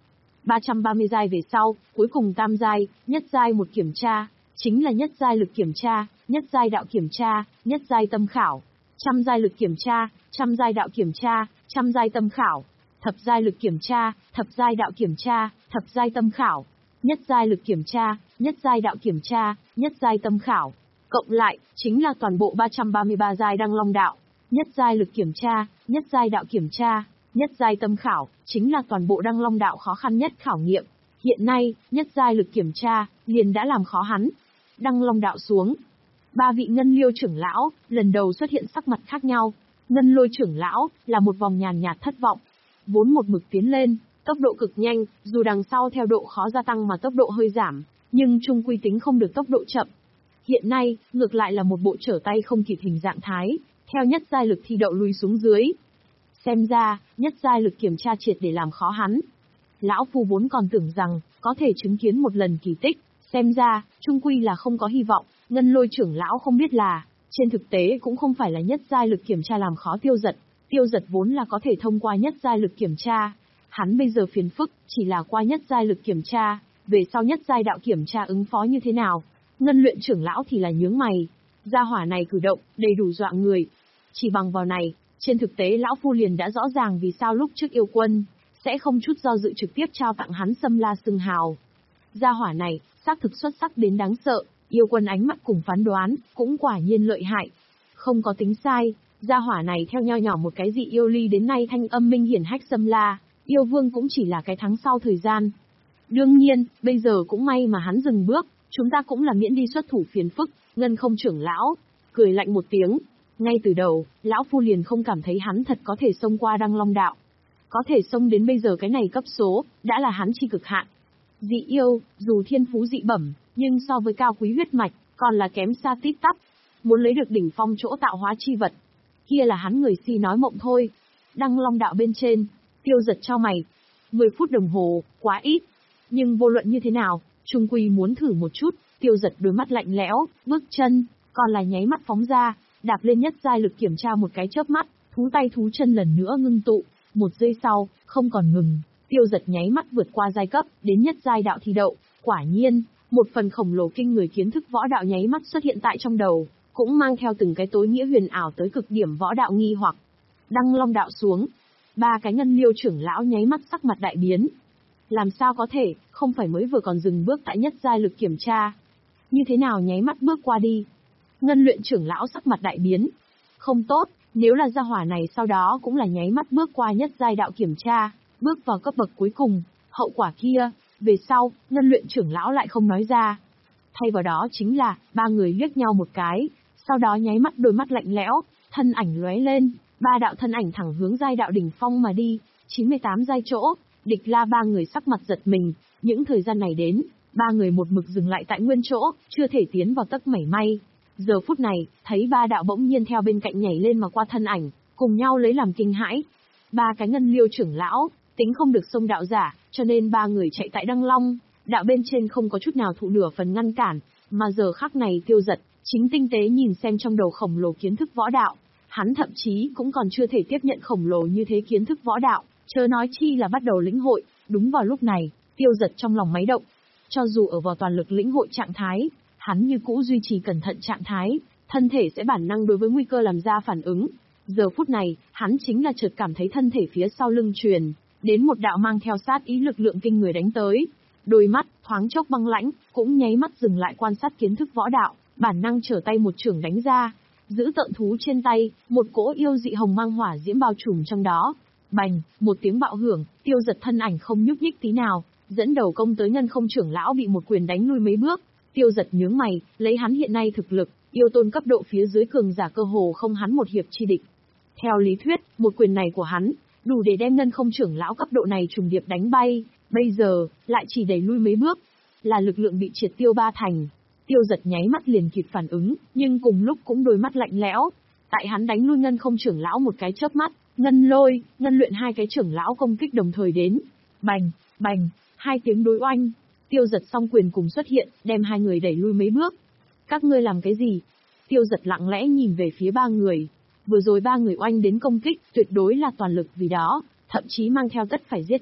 ba trăm ba mươi giai về sau, cuối cùng tam giai, nhất giai một kiểm tra, chính là nhất giai lực kiểm tra, nhất giai đạo kiểm tra, nhất giai tâm khảo, trăm giai lực kiểm tra, trăm giai đạo kiểm tra, trăm giai tâm khảo, thập giai lực kiểm tra, thập giai đạo kiểm tra, thập giai tâm khảo, nhất giai lực kiểm tra, nhất giai đạo kiểm tra, nhất giai tâm khảo. Cộng lại, chính là toàn bộ ba trăm ba mươi ba giai Đăng Long đạo. Nhất giai lực kiểm tra, nhất giai đạo kiểm tra, nhất giai tâm khảo, chính là toàn bộ Đăng Long đạo khó khăn nhất khảo nghiệm. Hiện nay, nhất giai lực kiểm tra, liền đã làm khó hắn. Đăng Long đạo xuống. Ba vị Ngân Liêu trưởng lão, lần đầu xuất hiện sắc mặt khác nhau. Ngân Lôi trưởng lão, là một vòng nhàn nhạt thất vọng. Vốn một mực tiến lên, tốc độ cực nhanh, dù đằng sau theo độ khó gia tăng mà tốc độ hơi giảm, nhưng chung quy tính không được tốc độ chậm. Hiện nay, ngược lại là một bộ trở tay không kịp hình dạng thái, theo nhất giai lực thi đậu lui xuống dưới. Xem ra, nhất giai lực kiểm tra triệt để làm khó hắn. Lão Phu vốn còn tưởng rằng, có thể chứng kiến một lần kỳ tích, xem ra, chung quy là không có hy vọng. Ngân Lôi trưởng lão không biết là, trên thực tế cũng không phải là nhất giai lực kiểm tra làm khó Tiêu Dật. Tiêu Dật vốn là có thể thông qua nhất giai lực kiểm tra. Hắn bây giờ phiền phức, chỉ là qua nhất giai lực kiểm tra, về sau nhất giai đạo kiểm tra ứng phó như thế nào. Ngân Luyện trưởng lão thì là nhướng mày. Gia hỏa này cử động, đầy đủ dọa người. Chỉ bằng vào này, trên thực tế lão Phu liền đã rõ ràng vì sao lúc trước yêu quân, sẽ không chút do dự trực tiếp trao tặng hắn Sâm La xưng hào. Gia hỏa này, xác thực xuất sắc đến đáng sợ, yêu quân ánh mắt cùng phán đoán, cũng quả nhiên lợi hại. Không có tính sai, gia hỏa này theo nho nhỏ một cái dị yêu ly đến nay thanh âm minh hiển hách Sâm La, yêu vương cũng chỉ là cái thắng sau thời gian. Đương nhiên, bây giờ cũng may mà hắn dừng bước, chúng ta cũng là miễn đi xuất thủ phiền phức. Ngân Không trưởng lão, cười lạnh một tiếng. Ngay từ đầu, lão Phu liền không cảm thấy hắn thật có thể xông qua Đăng Long đạo. Có thể xông đến bây giờ cái này cấp số, đã là hắn chi cực hạn. Dị yêu, dù thiên phú dị bẩm, nhưng so với cao quý huyết mạch, còn là kém xa tít tắp. Muốn lấy được đỉnh phong chỗ tạo hóa chi vật, kia là hắn người si nói mộng thôi. Đăng Long đạo bên trên, Tiêu Dật cho mày. mười phút đồng hồ, quá ít. Nhưng vô luận như thế nào, trung quy muốn thử một chút. Tiêu Dật đôi mắt lạnh lẽo, bước chân, còn là nháy mắt phóng ra, đạp lên nhất giai lực kiểm tra một cái chớp mắt, thú tay thú chân lần nữa ngưng tụ. Một giây sau, không còn ngừng, Tiêu Dật nháy mắt vượt qua giai cấp, đến nhất giai đạo thi đậu. Quả nhiên, một phần khổng lồ kinh người kiến thức võ đạo nháy mắt xuất hiện tại trong đầu, cũng mang theo từng cái tối nghĩa huyền ảo tới cực điểm võ đạo nghi hoặc. Đăng Long đạo xuống, ba cái Ngân Liêu trưởng lão nháy mắt sắc mặt đại biến. Làm sao có thể, không phải mới vừa còn dừng bước tại nhất giai lực kiểm tra. Như thế nào nháy mắt bước qua đi? Ngân Luyện trưởng lão sắc mặt đại biến. Không tốt, nếu là gia hỏa này sau đó cũng là nháy mắt bước qua nhất giai đạo kiểm tra, bước vào cấp bậc cuối cùng, hậu quả kia, về sau, Ngân Luyện trưởng lão lại không nói ra. Thay vào đó chính là, ba người liếc nhau một cái, sau đó nháy mắt đôi mắt lạnh lẽo, thân ảnh lóe lên, ba đạo thân ảnh thẳng hướng giai đạo đỉnh phong mà đi, chín mươi tám giai chỗ. Địch La ba người sắc mặt giật mình, những thời gian này đến, ba người một mực dừng lại tại nguyên chỗ, chưa thể tiến vào tấc mảy may. Giờ phút này, thấy ba đạo bỗng nhiên theo bên cạnh nhảy lên mà qua thân ảnh, cùng nhau lấy làm kinh hãi. Ba cái Ngân Liêu trưởng lão, tính không được xông đạo giả, cho nên ba người chạy tại Đăng Long, đạo bên trên không có chút nào thụ nửa phần ngăn cản, mà giờ khắc này Tiêu Dật, chính tinh tế nhìn xem trong đầu khổng lồ kiến thức võ đạo, hắn thậm chí cũng còn chưa thể tiếp nhận khổng lồ như thế kiến thức võ đạo. Chớ nói chi là bắt đầu lĩnh hội. Đúng vào lúc này, Tiêu Dật trong lòng máy động. Cho dù ở vào toàn lực lĩnh hội trạng thái, hắn như cũ duy trì cẩn thận trạng thái, thân thể sẽ bản năng đối với nguy cơ làm ra phản ứng. Giờ phút này, hắn chính là chợt cảm thấy thân thể phía sau lưng truyền đến một đạo mang theo sát ý lực lượng kinh người đánh tới. Đôi mắt thoáng chốc băng lãnh, cũng nháy mắt dừng lại quan sát kiến thức võ đạo, bản năng trở tay một chưởng đánh ra. Giữ tợn thú trên tay, một cỗ yêu dị hồng mang hỏa diễm bao trùm trong đó. Bành, một tiếng bạo hưởng, Tiêu Dật thân ảnh không nhúc nhích tí nào, dẫn đầu công tới Ngân Không trưởng lão bị một quyền đánh lui mấy bước. Tiêu Dật nhướng mày, lấy hắn hiện nay thực lực, yêu tôn cấp độ phía dưới cường giả cơ hồ không hắn một hiệp chi địch. Theo lý thuyết, một quyền này của hắn, đủ để đem Ngân Không trưởng lão cấp độ này trùng điệp đánh bay, bây giờ, lại chỉ đẩy lui mấy bước, là lực lượng bị triệt tiêu ba thành. Tiêu Dật nháy mắt liền kịp phản ứng, nhưng cùng lúc cũng đôi mắt lạnh lẽo. Tại hắn đánh lui Ngân Không trưởng lão một cái chớp mắt, Ngân Lôi, Ngân Luyện hai cái trưởng lão công kích đồng thời đến. Bành, bành, hai tiếng đối oanh. Tiêu Dật song quyền cùng xuất hiện, đem hai người đẩy lui mấy bước. Các ngươi làm cái gì? Tiêu Dật lặng lẽ nhìn về phía ba người. Vừa rồi ba người oanh đến công kích, tuyệt đối là toàn lực vì đó, thậm chí mang theo tất phải giết ý.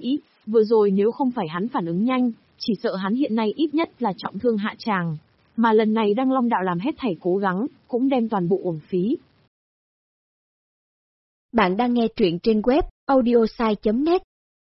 Vừa rồi nếu không phải hắn phản ứng nhanh, chỉ sợ hắn hiện nay ít nhất là trọng thương hạ tràng. Mà lần này Đăng Long đạo làm hết thảy cố gắng, cũng đem toàn bộ uổng phí. Bạn đang nghe truyện trên web audiosai chấm net.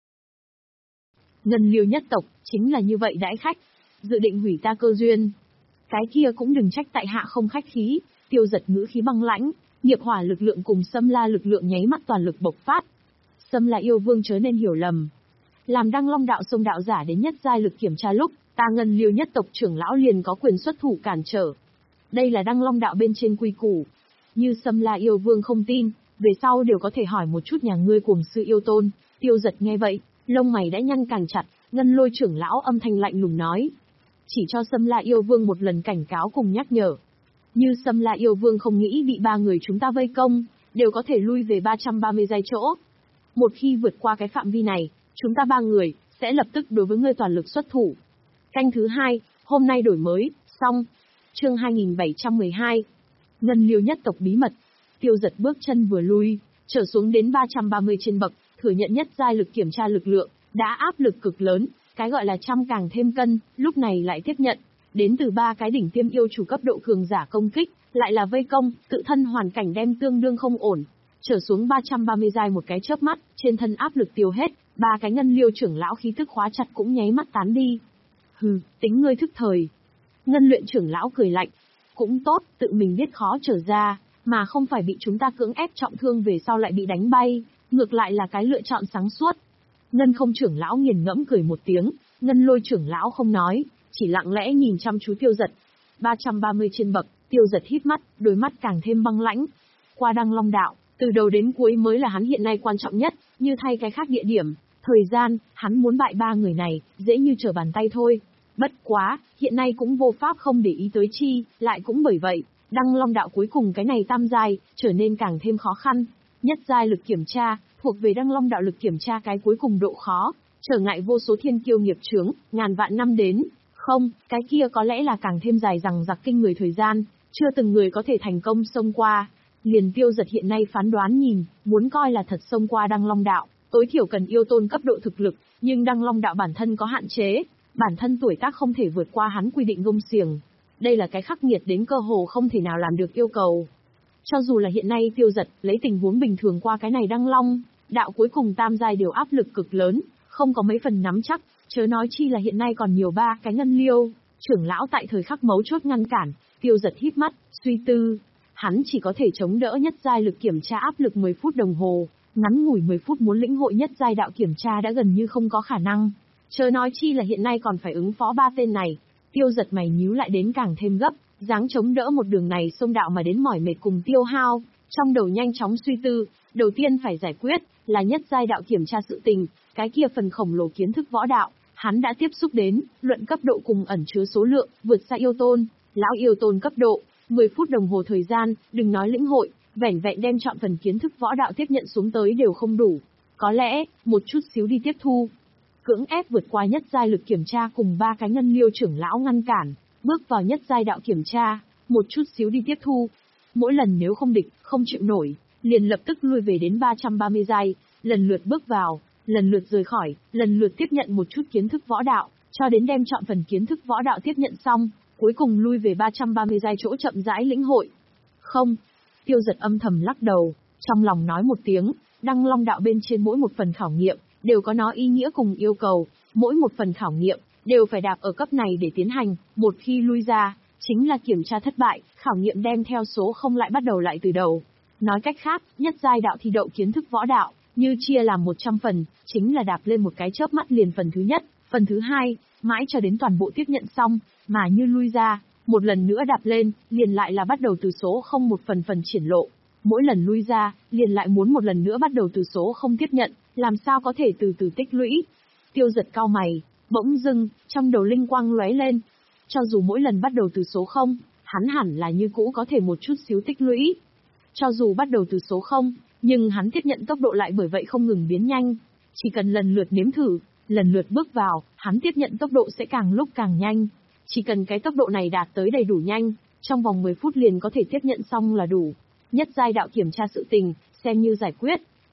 Ngân Liêu nhất tộc, chính là như vậy đãi khách, dự định hủy ta cơ duyên. Cái kia cũng đừng trách tại hạ không khách khí, Tiêu Giật ngữ khí băng lãnh, nghiệp hỏa lực lượng cùng Xâm La lực lượng nháy mắt toàn lực bộc phát. Xâm La yêu vương chớ nên hiểu lầm. Làm Đăng Long đạo xông đạo giả đến nhất giai lực kiểm tra lúc, ta Ngân Liêu nhất tộc trưởng lão liền có quyền xuất thủ cản trở. Đây là Đăng Long đạo bên trên quy củ. Như Xâm La yêu vương không tin, về sau đều có thể hỏi một chút nhà ngươi cuồng sư yêu tôn. Tiêu Giật nghe vậy, lông mày đã nhăn càng chặt, Ngân Lôi trưởng lão âm thanh lạnh lùng nói. Chỉ cho Xâm La yêu vương một lần cảnh cáo cùng nhắc nhở. Như Xâm La yêu vương không nghĩ bị ba người chúng ta vây công, đều có thể lui về ba trăm ba mươi giây chỗ. Một khi vượt qua cái phạm vi này, chúng ta ba người, sẽ lập tức đối với ngươi toàn lực xuất thủ. Canh thứ hai, hôm nay đổi mới, xong. Chương hai nghìn bảy trăm mười hai. Ngân Liêu nhất tộc bí mật. Tiêu Giật bước chân vừa lui, trở xuống đến ba trăm ba mươi trên bậc, thừa nhận nhất giai lực kiểm tra lực lượng, đã áp lực cực lớn, cái gọi là trăm càng thêm cân, lúc này lại tiếp nhận. Đến từ ba cái đỉnh tiêm yêu chủ cấp độ cường giả công kích, lại là vây công, tự thân hoàn cảnh đem tương đương không ổn. Trở xuống ba trăm ba mươi giai một cái chớp mắt, trên thân áp lực tiêu hết, ba cái Ngân Liêu trưởng lão khí tức khóa chặt cũng nháy mắt tán đi. Hừ, tính ngươi thức thời. Ngân Luyện trưởng lão cười lạnh. Cũng tốt, tự mình biết khó trở ra, mà không phải bị chúng ta cưỡng ép trọng thương về sau lại bị đánh bay, ngược lại là cái lựa chọn sáng suốt. Ngân Không trưởng lão nghiền ngẫm cười một tiếng, Ngân Lôi trưởng lão không nói, chỉ lặng lẽ nhìn chăm chú Tiêu Giật. ba trăm ba mươi trên bậc, Tiêu Giật híp mắt, đôi mắt càng thêm băng lãnh. Qua Đăng Long đạo, từ đầu đến cuối mới là hắn hiện nay quan trọng nhất, như thay cái khác địa điểm, thời gian, hắn muốn bại ba người này, dễ như trở bàn tay thôi. Bất quá, hiện nay cũng vô pháp không để ý tới chi, lại cũng bởi vậy, Đăng Long đạo cuối cùng cái này tam giai, trở nên càng thêm khó khăn. Nhất giai lực kiểm tra, thuộc về Đăng Long đạo lực kiểm tra cái cuối cùng độ khó, trở ngại vô số thiên kiêu nghiệp chướng, ngàn vạn năm đến. Không, cái kia có lẽ là càng thêm dài dằng dặc kinh người thời gian, chưa từng người có thể thành công xông qua. Liền Tiêu Giật hiện nay phán đoán nhìn, muốn coi là thật xông qua Đăng Long đạo, tối thiểu cần yêu tôn cấp độ thực lực, nhưng Đăng Long đạo bản thân có hạn chế, bản thân tuổi tác không thể vượt qua hắn quy định gông xiềng. Đây là cái khắc nghiệt đến cơ hồ không thể nào làm được yêu cầu. Cho dù là hiện nay Tiêu Giật lấy tình huống bình thường qua cái này Đăng Long đạo cuối cùng tam giai đều áp lực cực lớn, không có mấy phần nắm chắc, chớ nói chi là hiện nay còn nhiều ba cái Ngân Liêu trưởng lão tại thời khắc mấu chốt ngăn cản. Tiêu Giật híp mắt, suy tư, hắn chỉ có thể chống đỡ nhất giai lực kiểm tra áp lực mười phút đồng hồ, ngắn ngủi mười phút muốn lĩnh hội nhất giai đạo kiểm tra đã gần như không có khả năng. Chớ nói chi là hiện nay còn phải ứng phó ba tên này. Tiêu Giật mày nhíu lại đến càng thêm gấp, dáng chống đỡ một đường này xông đạo mà đến mỏi mệt cùng tiêu hao, trong đầu nhanh chóng suy tư, đầu tiên phải giải quyết là nhất giai đạo kiểm tra sự tình, cái kia phần khổng lồ kiến thức võ đạo, hắn đã tiếp xúc đến, luận cấp độ cùng ẩn chứa số lượng, vượt xa yêu tôn, lão yêu tôn cấp độ, mười phút đồng hồ thời gian, đừng nói lĩnh hội, vẻn vẹn đem chọn phần kiến thức võ đạo tiếp nhận xuống tới đều không đủ. Có lẽ, một chút xíu đi tiếp thu. Cưỡng ép vượt qua nhất giai lực kiểm tra cùng ba cái Ngân Liêu trưởng lão ngăn cản, bước vào nhất giai đạo kiểm tra, một chút xíu đi tiếp thu. Mỗi lần nếu không địch, không chịu nổi, liền lập tức lui về đến ba trăm ba mươi giai, lần lượt bước vào, lần lượt rời khỏi, lần lượt tiếp nhận một chút kiến thức võ đạo, cho đến đem chọn phần kiến thức võ đạo tiếp nhận xong, cuối cùng lui về ba trăm ba mươi giai chỗ chậm rãi lĩnh hội. Không, Tiêu Giật âm thầm lắc đầu, trong lòng nói một tiếng, Đăng Long đạo bên trên mỗi một phần khảo nghiệm, đều có nó ý nghĩa cùng yêu cầu, mỗi một phần khảo nghiệm, đều phải đạp ở cấp này để tiến hành, một khi lui ra, chính là kiểm tra thất bại, khảo nghiệm đem theo số không lại bắt đầu lại từ đầu. Nói cách khác, nhất giai đạo thi đậu kiến thức võ đạo, như chia làm một trăm phần, chính là đạp lên một cái chớp mắt liền phần thứ nhất, phần thứ hai, mãi cho đến toàn bộ tiếp nhận xong, mà như lui ra, một lần nữa đạp lên, liền lại là bắt đầu từ số không một phần phần triển lộ. Mỗi lần lui ra, liền lại muốn một lần nữa bắt đầu từ số không tiếp nhận, làm sao có thể từ từ tích lũy. Tiêu Giật cau mày, bỗng dưng, trong đầu linh quang lóe lên. Cho dù mỗi lần bắt đầu từ số không, hắn hẳn là như cũ có thể một chút xíu tích lũy. Cho dù bắt đầu từ số không, nhưng hắn tiếp nhận tốc độ lại bởi vậy không ngừng biến nhanh. Chỉ cần lần lượt nếm thử, lần lượt bước vào, hắn tiếp nhận tốc độ sẽ càng lúc càng nhanh. Chỉ cần cái tốc độ này đạt tới đầy đủ nhanh, trong vòng mười phút liền có thể tiếp nhận xong là đủ. Nhất giai đạo kiểm tra sự tình, xem như giải quyết.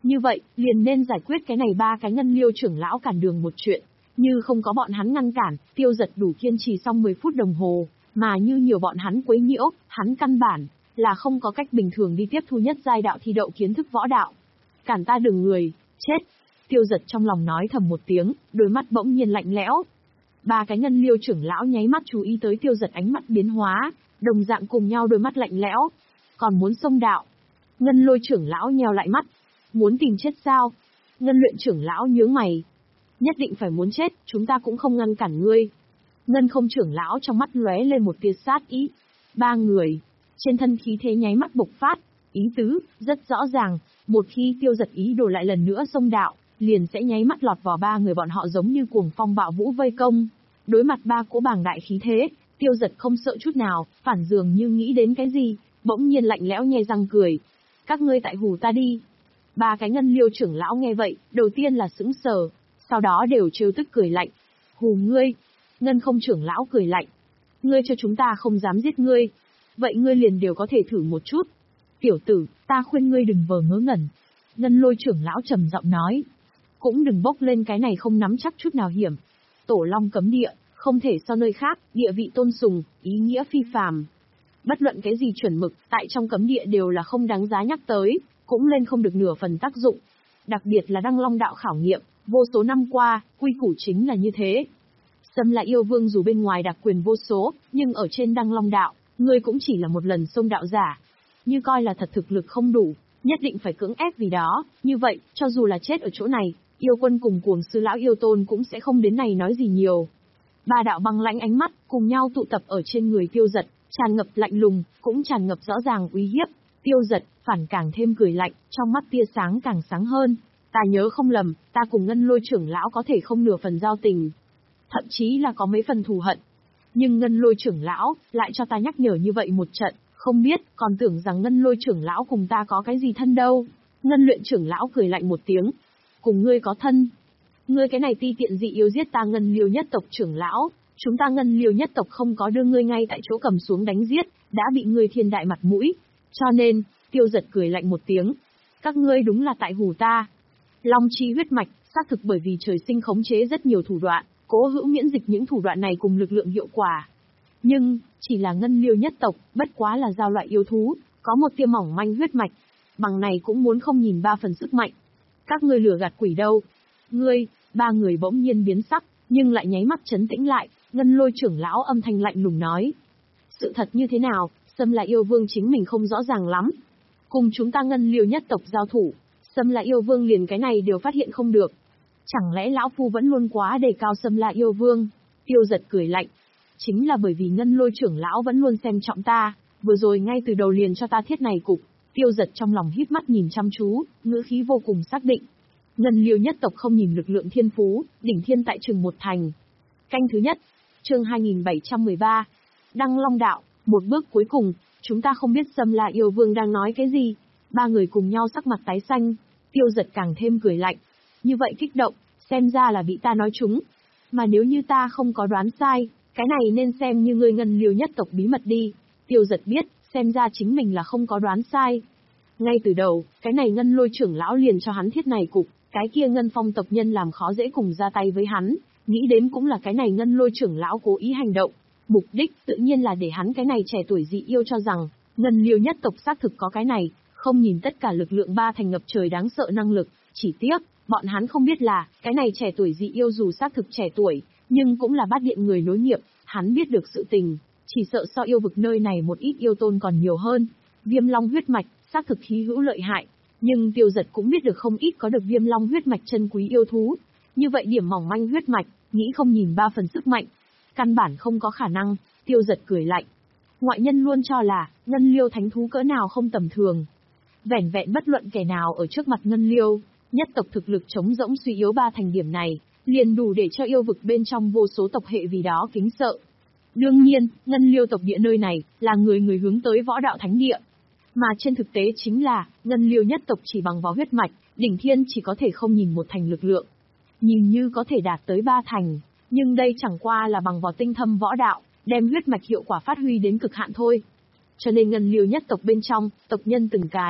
Như vậy, liền nên giải quyết cái này ba cái ngân liêu trưởng lão cản đường một chuyện. Như không có bọn hắn ngăn cản, Tiêu Giật đủ kiên trì xong mười phút đồng hồ, mà như nhiều bọn hắn quấy nhiễu, hắn căn bản là không có cách bình thường đi tiếp thu nhất giai đạo thi đậu kiến thức võ đạo. Cản ta đường người, chết. Tiêu Giật trong lòng nói thầm một tiếng, đôi mắt bỗng nhiên lạnh lẽo. Ba cái ngân liêu trưởng lão nháy mắt chú ý tới Tiêu Giật ánh mắt biến hóa, đồng dạng cùng nhau đôi mắt lạnh lẽo. Còn muốn xông đạo? Ngân lôi trưởng lão nheo lại mắt. Muốn tìm chết sao? Ngân luyện trưởng lão nhướng mày. Nhất định phải muốn chết, chúng ta cũng không ngăn cản ngươi. Ngân không trưởng lão trong mắt lóe lên một tia sát ý. Ba người, trên thân khí thế nháy mắt bộc phát, ý tứ, rất rõ ràng, một khi Tiêu Giật ý đồ lại lần nữa xông đạo, liền sẽ nháy mắt lọt vào ba người bọn họ giống như cuồng phong bạo vũ vây công. Đối mặt ba cỗ bàng đại khí thế, Tiêu Giật không sợ chút nào, phản dường như nghĩ đến cái gì, bỗng nhiên lạnh lẽo nhe răng cười. Các ngươi tại hù ta đi. Ba cái ngân liêu trưởng lão nghe vậy, đầu tiên là sững sờ, sau đó đều trêu tức cười lạnh. Hù ngươi. Ngân không trưởng lão cười lạnh. Ngươi cho chúng ta không dám giết ngươi. Vậy ngươi liền đều có thể thử một chút. Tiểu tử, ta khuyên ngươi đừng vờ ngớ ngẩn. Ngân lôi trưởng lão trầm giọng nói. Cũng đừng bốc lên cái này không nắm chắc chút nào hiểm. Tổ long cấm địa, không thể so nơi khác, địa vị tôn sùng, ý nghĩa phi phàm. Bất luận cái gì chuẩn mực, tại trong cấm địa đều là không đáng giá nhắc tới, cũng lên không được nửa phần tác dụng. Đặc biệt là Đăng Long đạo khảo nghiệm, vô số năm qua, quy củ chính là như thế. Sâm La Yêu Vương dù bên ngoài đặc quyền vô số, nhưng ở trên Đăng Long đạo, ngươi cũng chỉ là một lần xông đạo giả. Như coi là thật thực lực không đủ, nhất định phải cưỡng ép vì đó, như vậy, cho dù là chết ở chỗ này, yêu quân cùng cuồng sư lão yêu tôn cũng sẽ không đến này nói gì nhiều. Ba đạo băng lãnh ánh mắt, cùng nhau tụ tập ở trên người Tiêu Giật, tràn ngập lạnh lùng, cũng tràn ngập rõ ràng uy hiếp. Tiêu Giật, phản càng thêm cười lạnh, trong mắt tia sáng càng sáng hơn. Ta nhớ không lầm, ta cùng Ngân lôi trưởng lão có thể không nửa phần giao tình. Thậm chí là có mấy phần thù hận. Nhưng Ngân lôi trưởng lão, lại cho ta nhắc nhở như vậy một trận, không biết, còn tưởng rằng Ngân lôi trưởng lão cùng ta có cái gì thân đâu. Ngân luyện trưởng lão cười lạnh một tiếng. Cùng ngươi có thân. Ngươi cái này ti tiện dị yêu giết ta Ngân liêu nhất tộc trưởng lão, chúng ta Ngân liêu nhất tộc không có đưa ngươi ngay tại chỗ cầm xuống đánh giết, đã bị ngươi thiên đại mặt mũi. Cho nên, Tiêu Giật cười lạnh một tiếng. Các ngươi đúng là tại hù ta. Long chi huyết mạch, xác thực bởi vì trời sinh khống chế rất nhiều thủ đoạn, cố hữu miễn dịch những thủ đoạn này cùng lực lượng hiệu quả. Nhưng, chỉ là Ngân liêu nhất tộc, bất quá là giao loại yêu thú, có một tia mỏng manh huyết mạch. Bằng này cũng muốn không nhìn ba phần sức mạnh. Các ngươi lừa gạt quỷ đâu. Ngươi, ba người bỗng nhiên biến sắc, nhưng lại nháy mắt trấn tĩnh lại, Ngân lôi trưởng lão âm thanh lạnh lùng nói. Sự thật như thế nào, Sâm La Yêu Vương chính mình không rõ ràng lắm. Cùng chúng ta Ngân liêu nhất tộc giao thủ, Sâm La Yêu Vương liền cái này đều phát hiện không được. Chẳng lẽ lão phu vẫn luôn quá đề cao Sâm La Yêu Vương? Tiêu Giật cười lạnh. Chính là bởi vì Ngân lôi trưởng lão vẫn luôn xem trọng ta, vừa rồi ngay từ đầu liền cho ta thiết này cục. Tiêu Giật trong lòng híp mắt nhìn chăm chú, ngữ khí vô cùng xác định. Ngân liêu nhất tộc không nhìn lực lượng thiên phú, đỉnh thiên tại trường một thành. Canh thứ nhất, chương hai nghìn bảy trăm mười ba. Đăng Long đạo, một bước cuối cùng, chúng ta không biết Sâm La Yêu Vương đang nói cái gì. Ba người cùng nhau sắc mặt tái xanh, Tiêu Giật càng thêm cười lạnh. Như vậy kích động, xem ra là bị ta nói trúng. Mà nếu như ta không có đoán sai, cái này nên xem như ngươi Ngân liêu nhất tộc bí mật đi. Tiêu Giật biết, xem ra chính mình là không có đoán sai. Ngay từ đầu, cái này Ngân lôi trưởng lão liền cho hắn thiết này cục, cái kia Ngân phong tộc nhân làm khó dễ cùng ra tay với hắn, nghĩ đến cũng là cái này Ngân lôi trưởng lão cố ý hành động. Mục đích tự nhiên là để hắn cái này trẻ tuổi dị yêu cho rằng, Ngân liêu nhất tộc xác thực có cái này, không nhìn tất cả lực lượng ba thành ngập trời đáng sợ năng lực, chỉ tiếc, bọn hắn không biết là, cái này trẻ tuổi dị yêu dù xác thực trẻ tuổi, nhưng cũng là bát điện người nối nghiệp, hắn biết được sự tình, chỉ sợ so yêu vực nơi này một ít yêu tôn còn nhiều hơn. Viêm long huyết mạch, xác thực khí hữu lợi hại, nhưng Tiêu Giật cũng biết được không ít có được viêm long huyết mạch chân quý yêu thú. Như vậy điểm mỏng manh huyết mạch, nghĩ không nhìn ba phần sức mạnh, căn bản không có khả năng. Tiêu Giật cười lạnh. Ngoại nhân luôn cho là, Ngân liêu thánh thú cỡ nào không tầm thường. Vẻn vẹn bất luận kẻ nào ở trước mặt Ngân liêu, nhất tộc thực lực trống rỗng suy yếu ba thành điểm này, liền đủ để cho yêu vực bên trong vô số tộc hệ vì đó kính sợ. Đương nhiên, Ngân liêu tộc địa nơi này, là người người hướng tới võ đạo thánh địa. Mà trên thực tế chính là, Ngân liêu nhất tộc chỉ bằng vào huyết mạch, đỉnh thiên chỉ có thể không nhìn một thành lực lượng. Nhìn như có thể đạt tới ba thành, nhưng đây chẳng qua là bằng vào tinh thâm võ đạo, đem huyết mạch hiệu quả phát huy đến cực hạn thôi. Cho nên Ngân liêu nhất tộc bên trong, tộc nhân từng cái,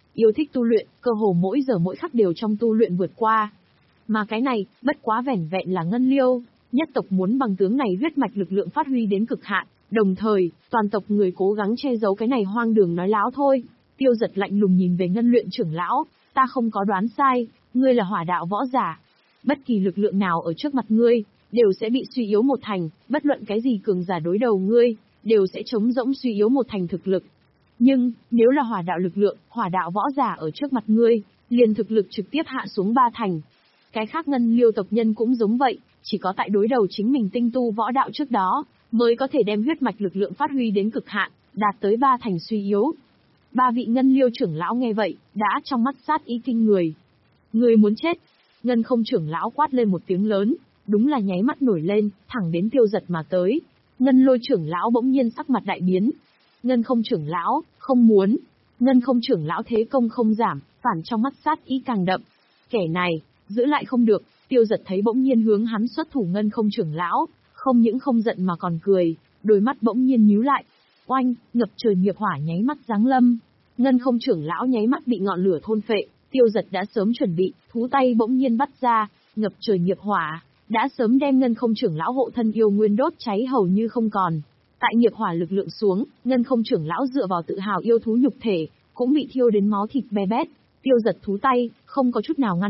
yêu thích tu luyện, cơ hồ mỗi giờ mỗi khắc đều trong tu luyện vượt qua. Mà cái này, bất quá vẻn vẹn là ngân liêu, nhất tộc muốn bằng tướng này huyết mạch lực lượng phát huy đến cực hạn, đồng thời, toàn tộc người cố gắng che giấu cái này hoang đường nói láo thôi. Tiêu Giật lạnh lùng nhìn về ngân luyện trưởng lão, ta không có đoán sai, ngươi là hỏa đạo võ giả. Bất kỳ lực lượng nào ở trước mặt ngươi, đều sẽ bị suy yếu một thành, bất luận cái gì cường giả đối đầu ngươi, đều sẽ trống rỗng suy yếu một thành thực lực. Nhưng, nếu là hỏa đạo lực lượng, hỏa đạo võ giả ở trước mặt ngươi, liền thực lực trực tiếp hạ xuống ba thành. Cái khác ngân liêu tộc nhân cũng giống vậy, chỉ có tại đối đầu chính mình tinh tu võ đạo trước đó, mới có thể đem huyết mạch lực lượng phát huy đến cực hạn, đạt tới ba thành suy yếu. Ba vị ngân liêu trưởng lão nghe vậy, đã trong mắt sát ý kinh người. Người muốn chết. Ngân không trưởng lão quát lên một tiếng lớn, đúng là nháy mắt nổi lên, thẳng đến Tiêu Giật mà tới. Ngân lôi trưởng lão bỗng nhiên sắc mặt đại biến. Ngân không trưởng lão, không muốn. Ngân không trưởng lão thế công không giảm, phản trong mắt sát ý càng đậm. Kẻ này, giữ lại không được. Tiêu Giật thấy bỗng nhiên hướng hắn xuất thủ ngân không trưởng lão, không những không giận mà còn cười, đôi mắt bỗng nhiên nhíu lại. Oanh, ngập trời nghiệp hỏa nháy mắt giáng lâm. Ngân không trưởng lão nháy mắt bị ngọn lửa thôn phệ, Tiêu Giật đã sớm chuẩn bị, thú tay bỗng nhiên bắt ra, ngập trời nghiệp hỏa, đã sớm đem ngân không trưởng lão hộ thân yêu nguyên đốt cháy hầu như không còn. Tại nghiệp hỏa lực lượng xuống, ngân không trưởng lão dựa vào tự hào yêu thú nhục thể, cũng bị thiêu đến máu thịt be bét. Tiêu Giật thú tay, không có chút nào ngăn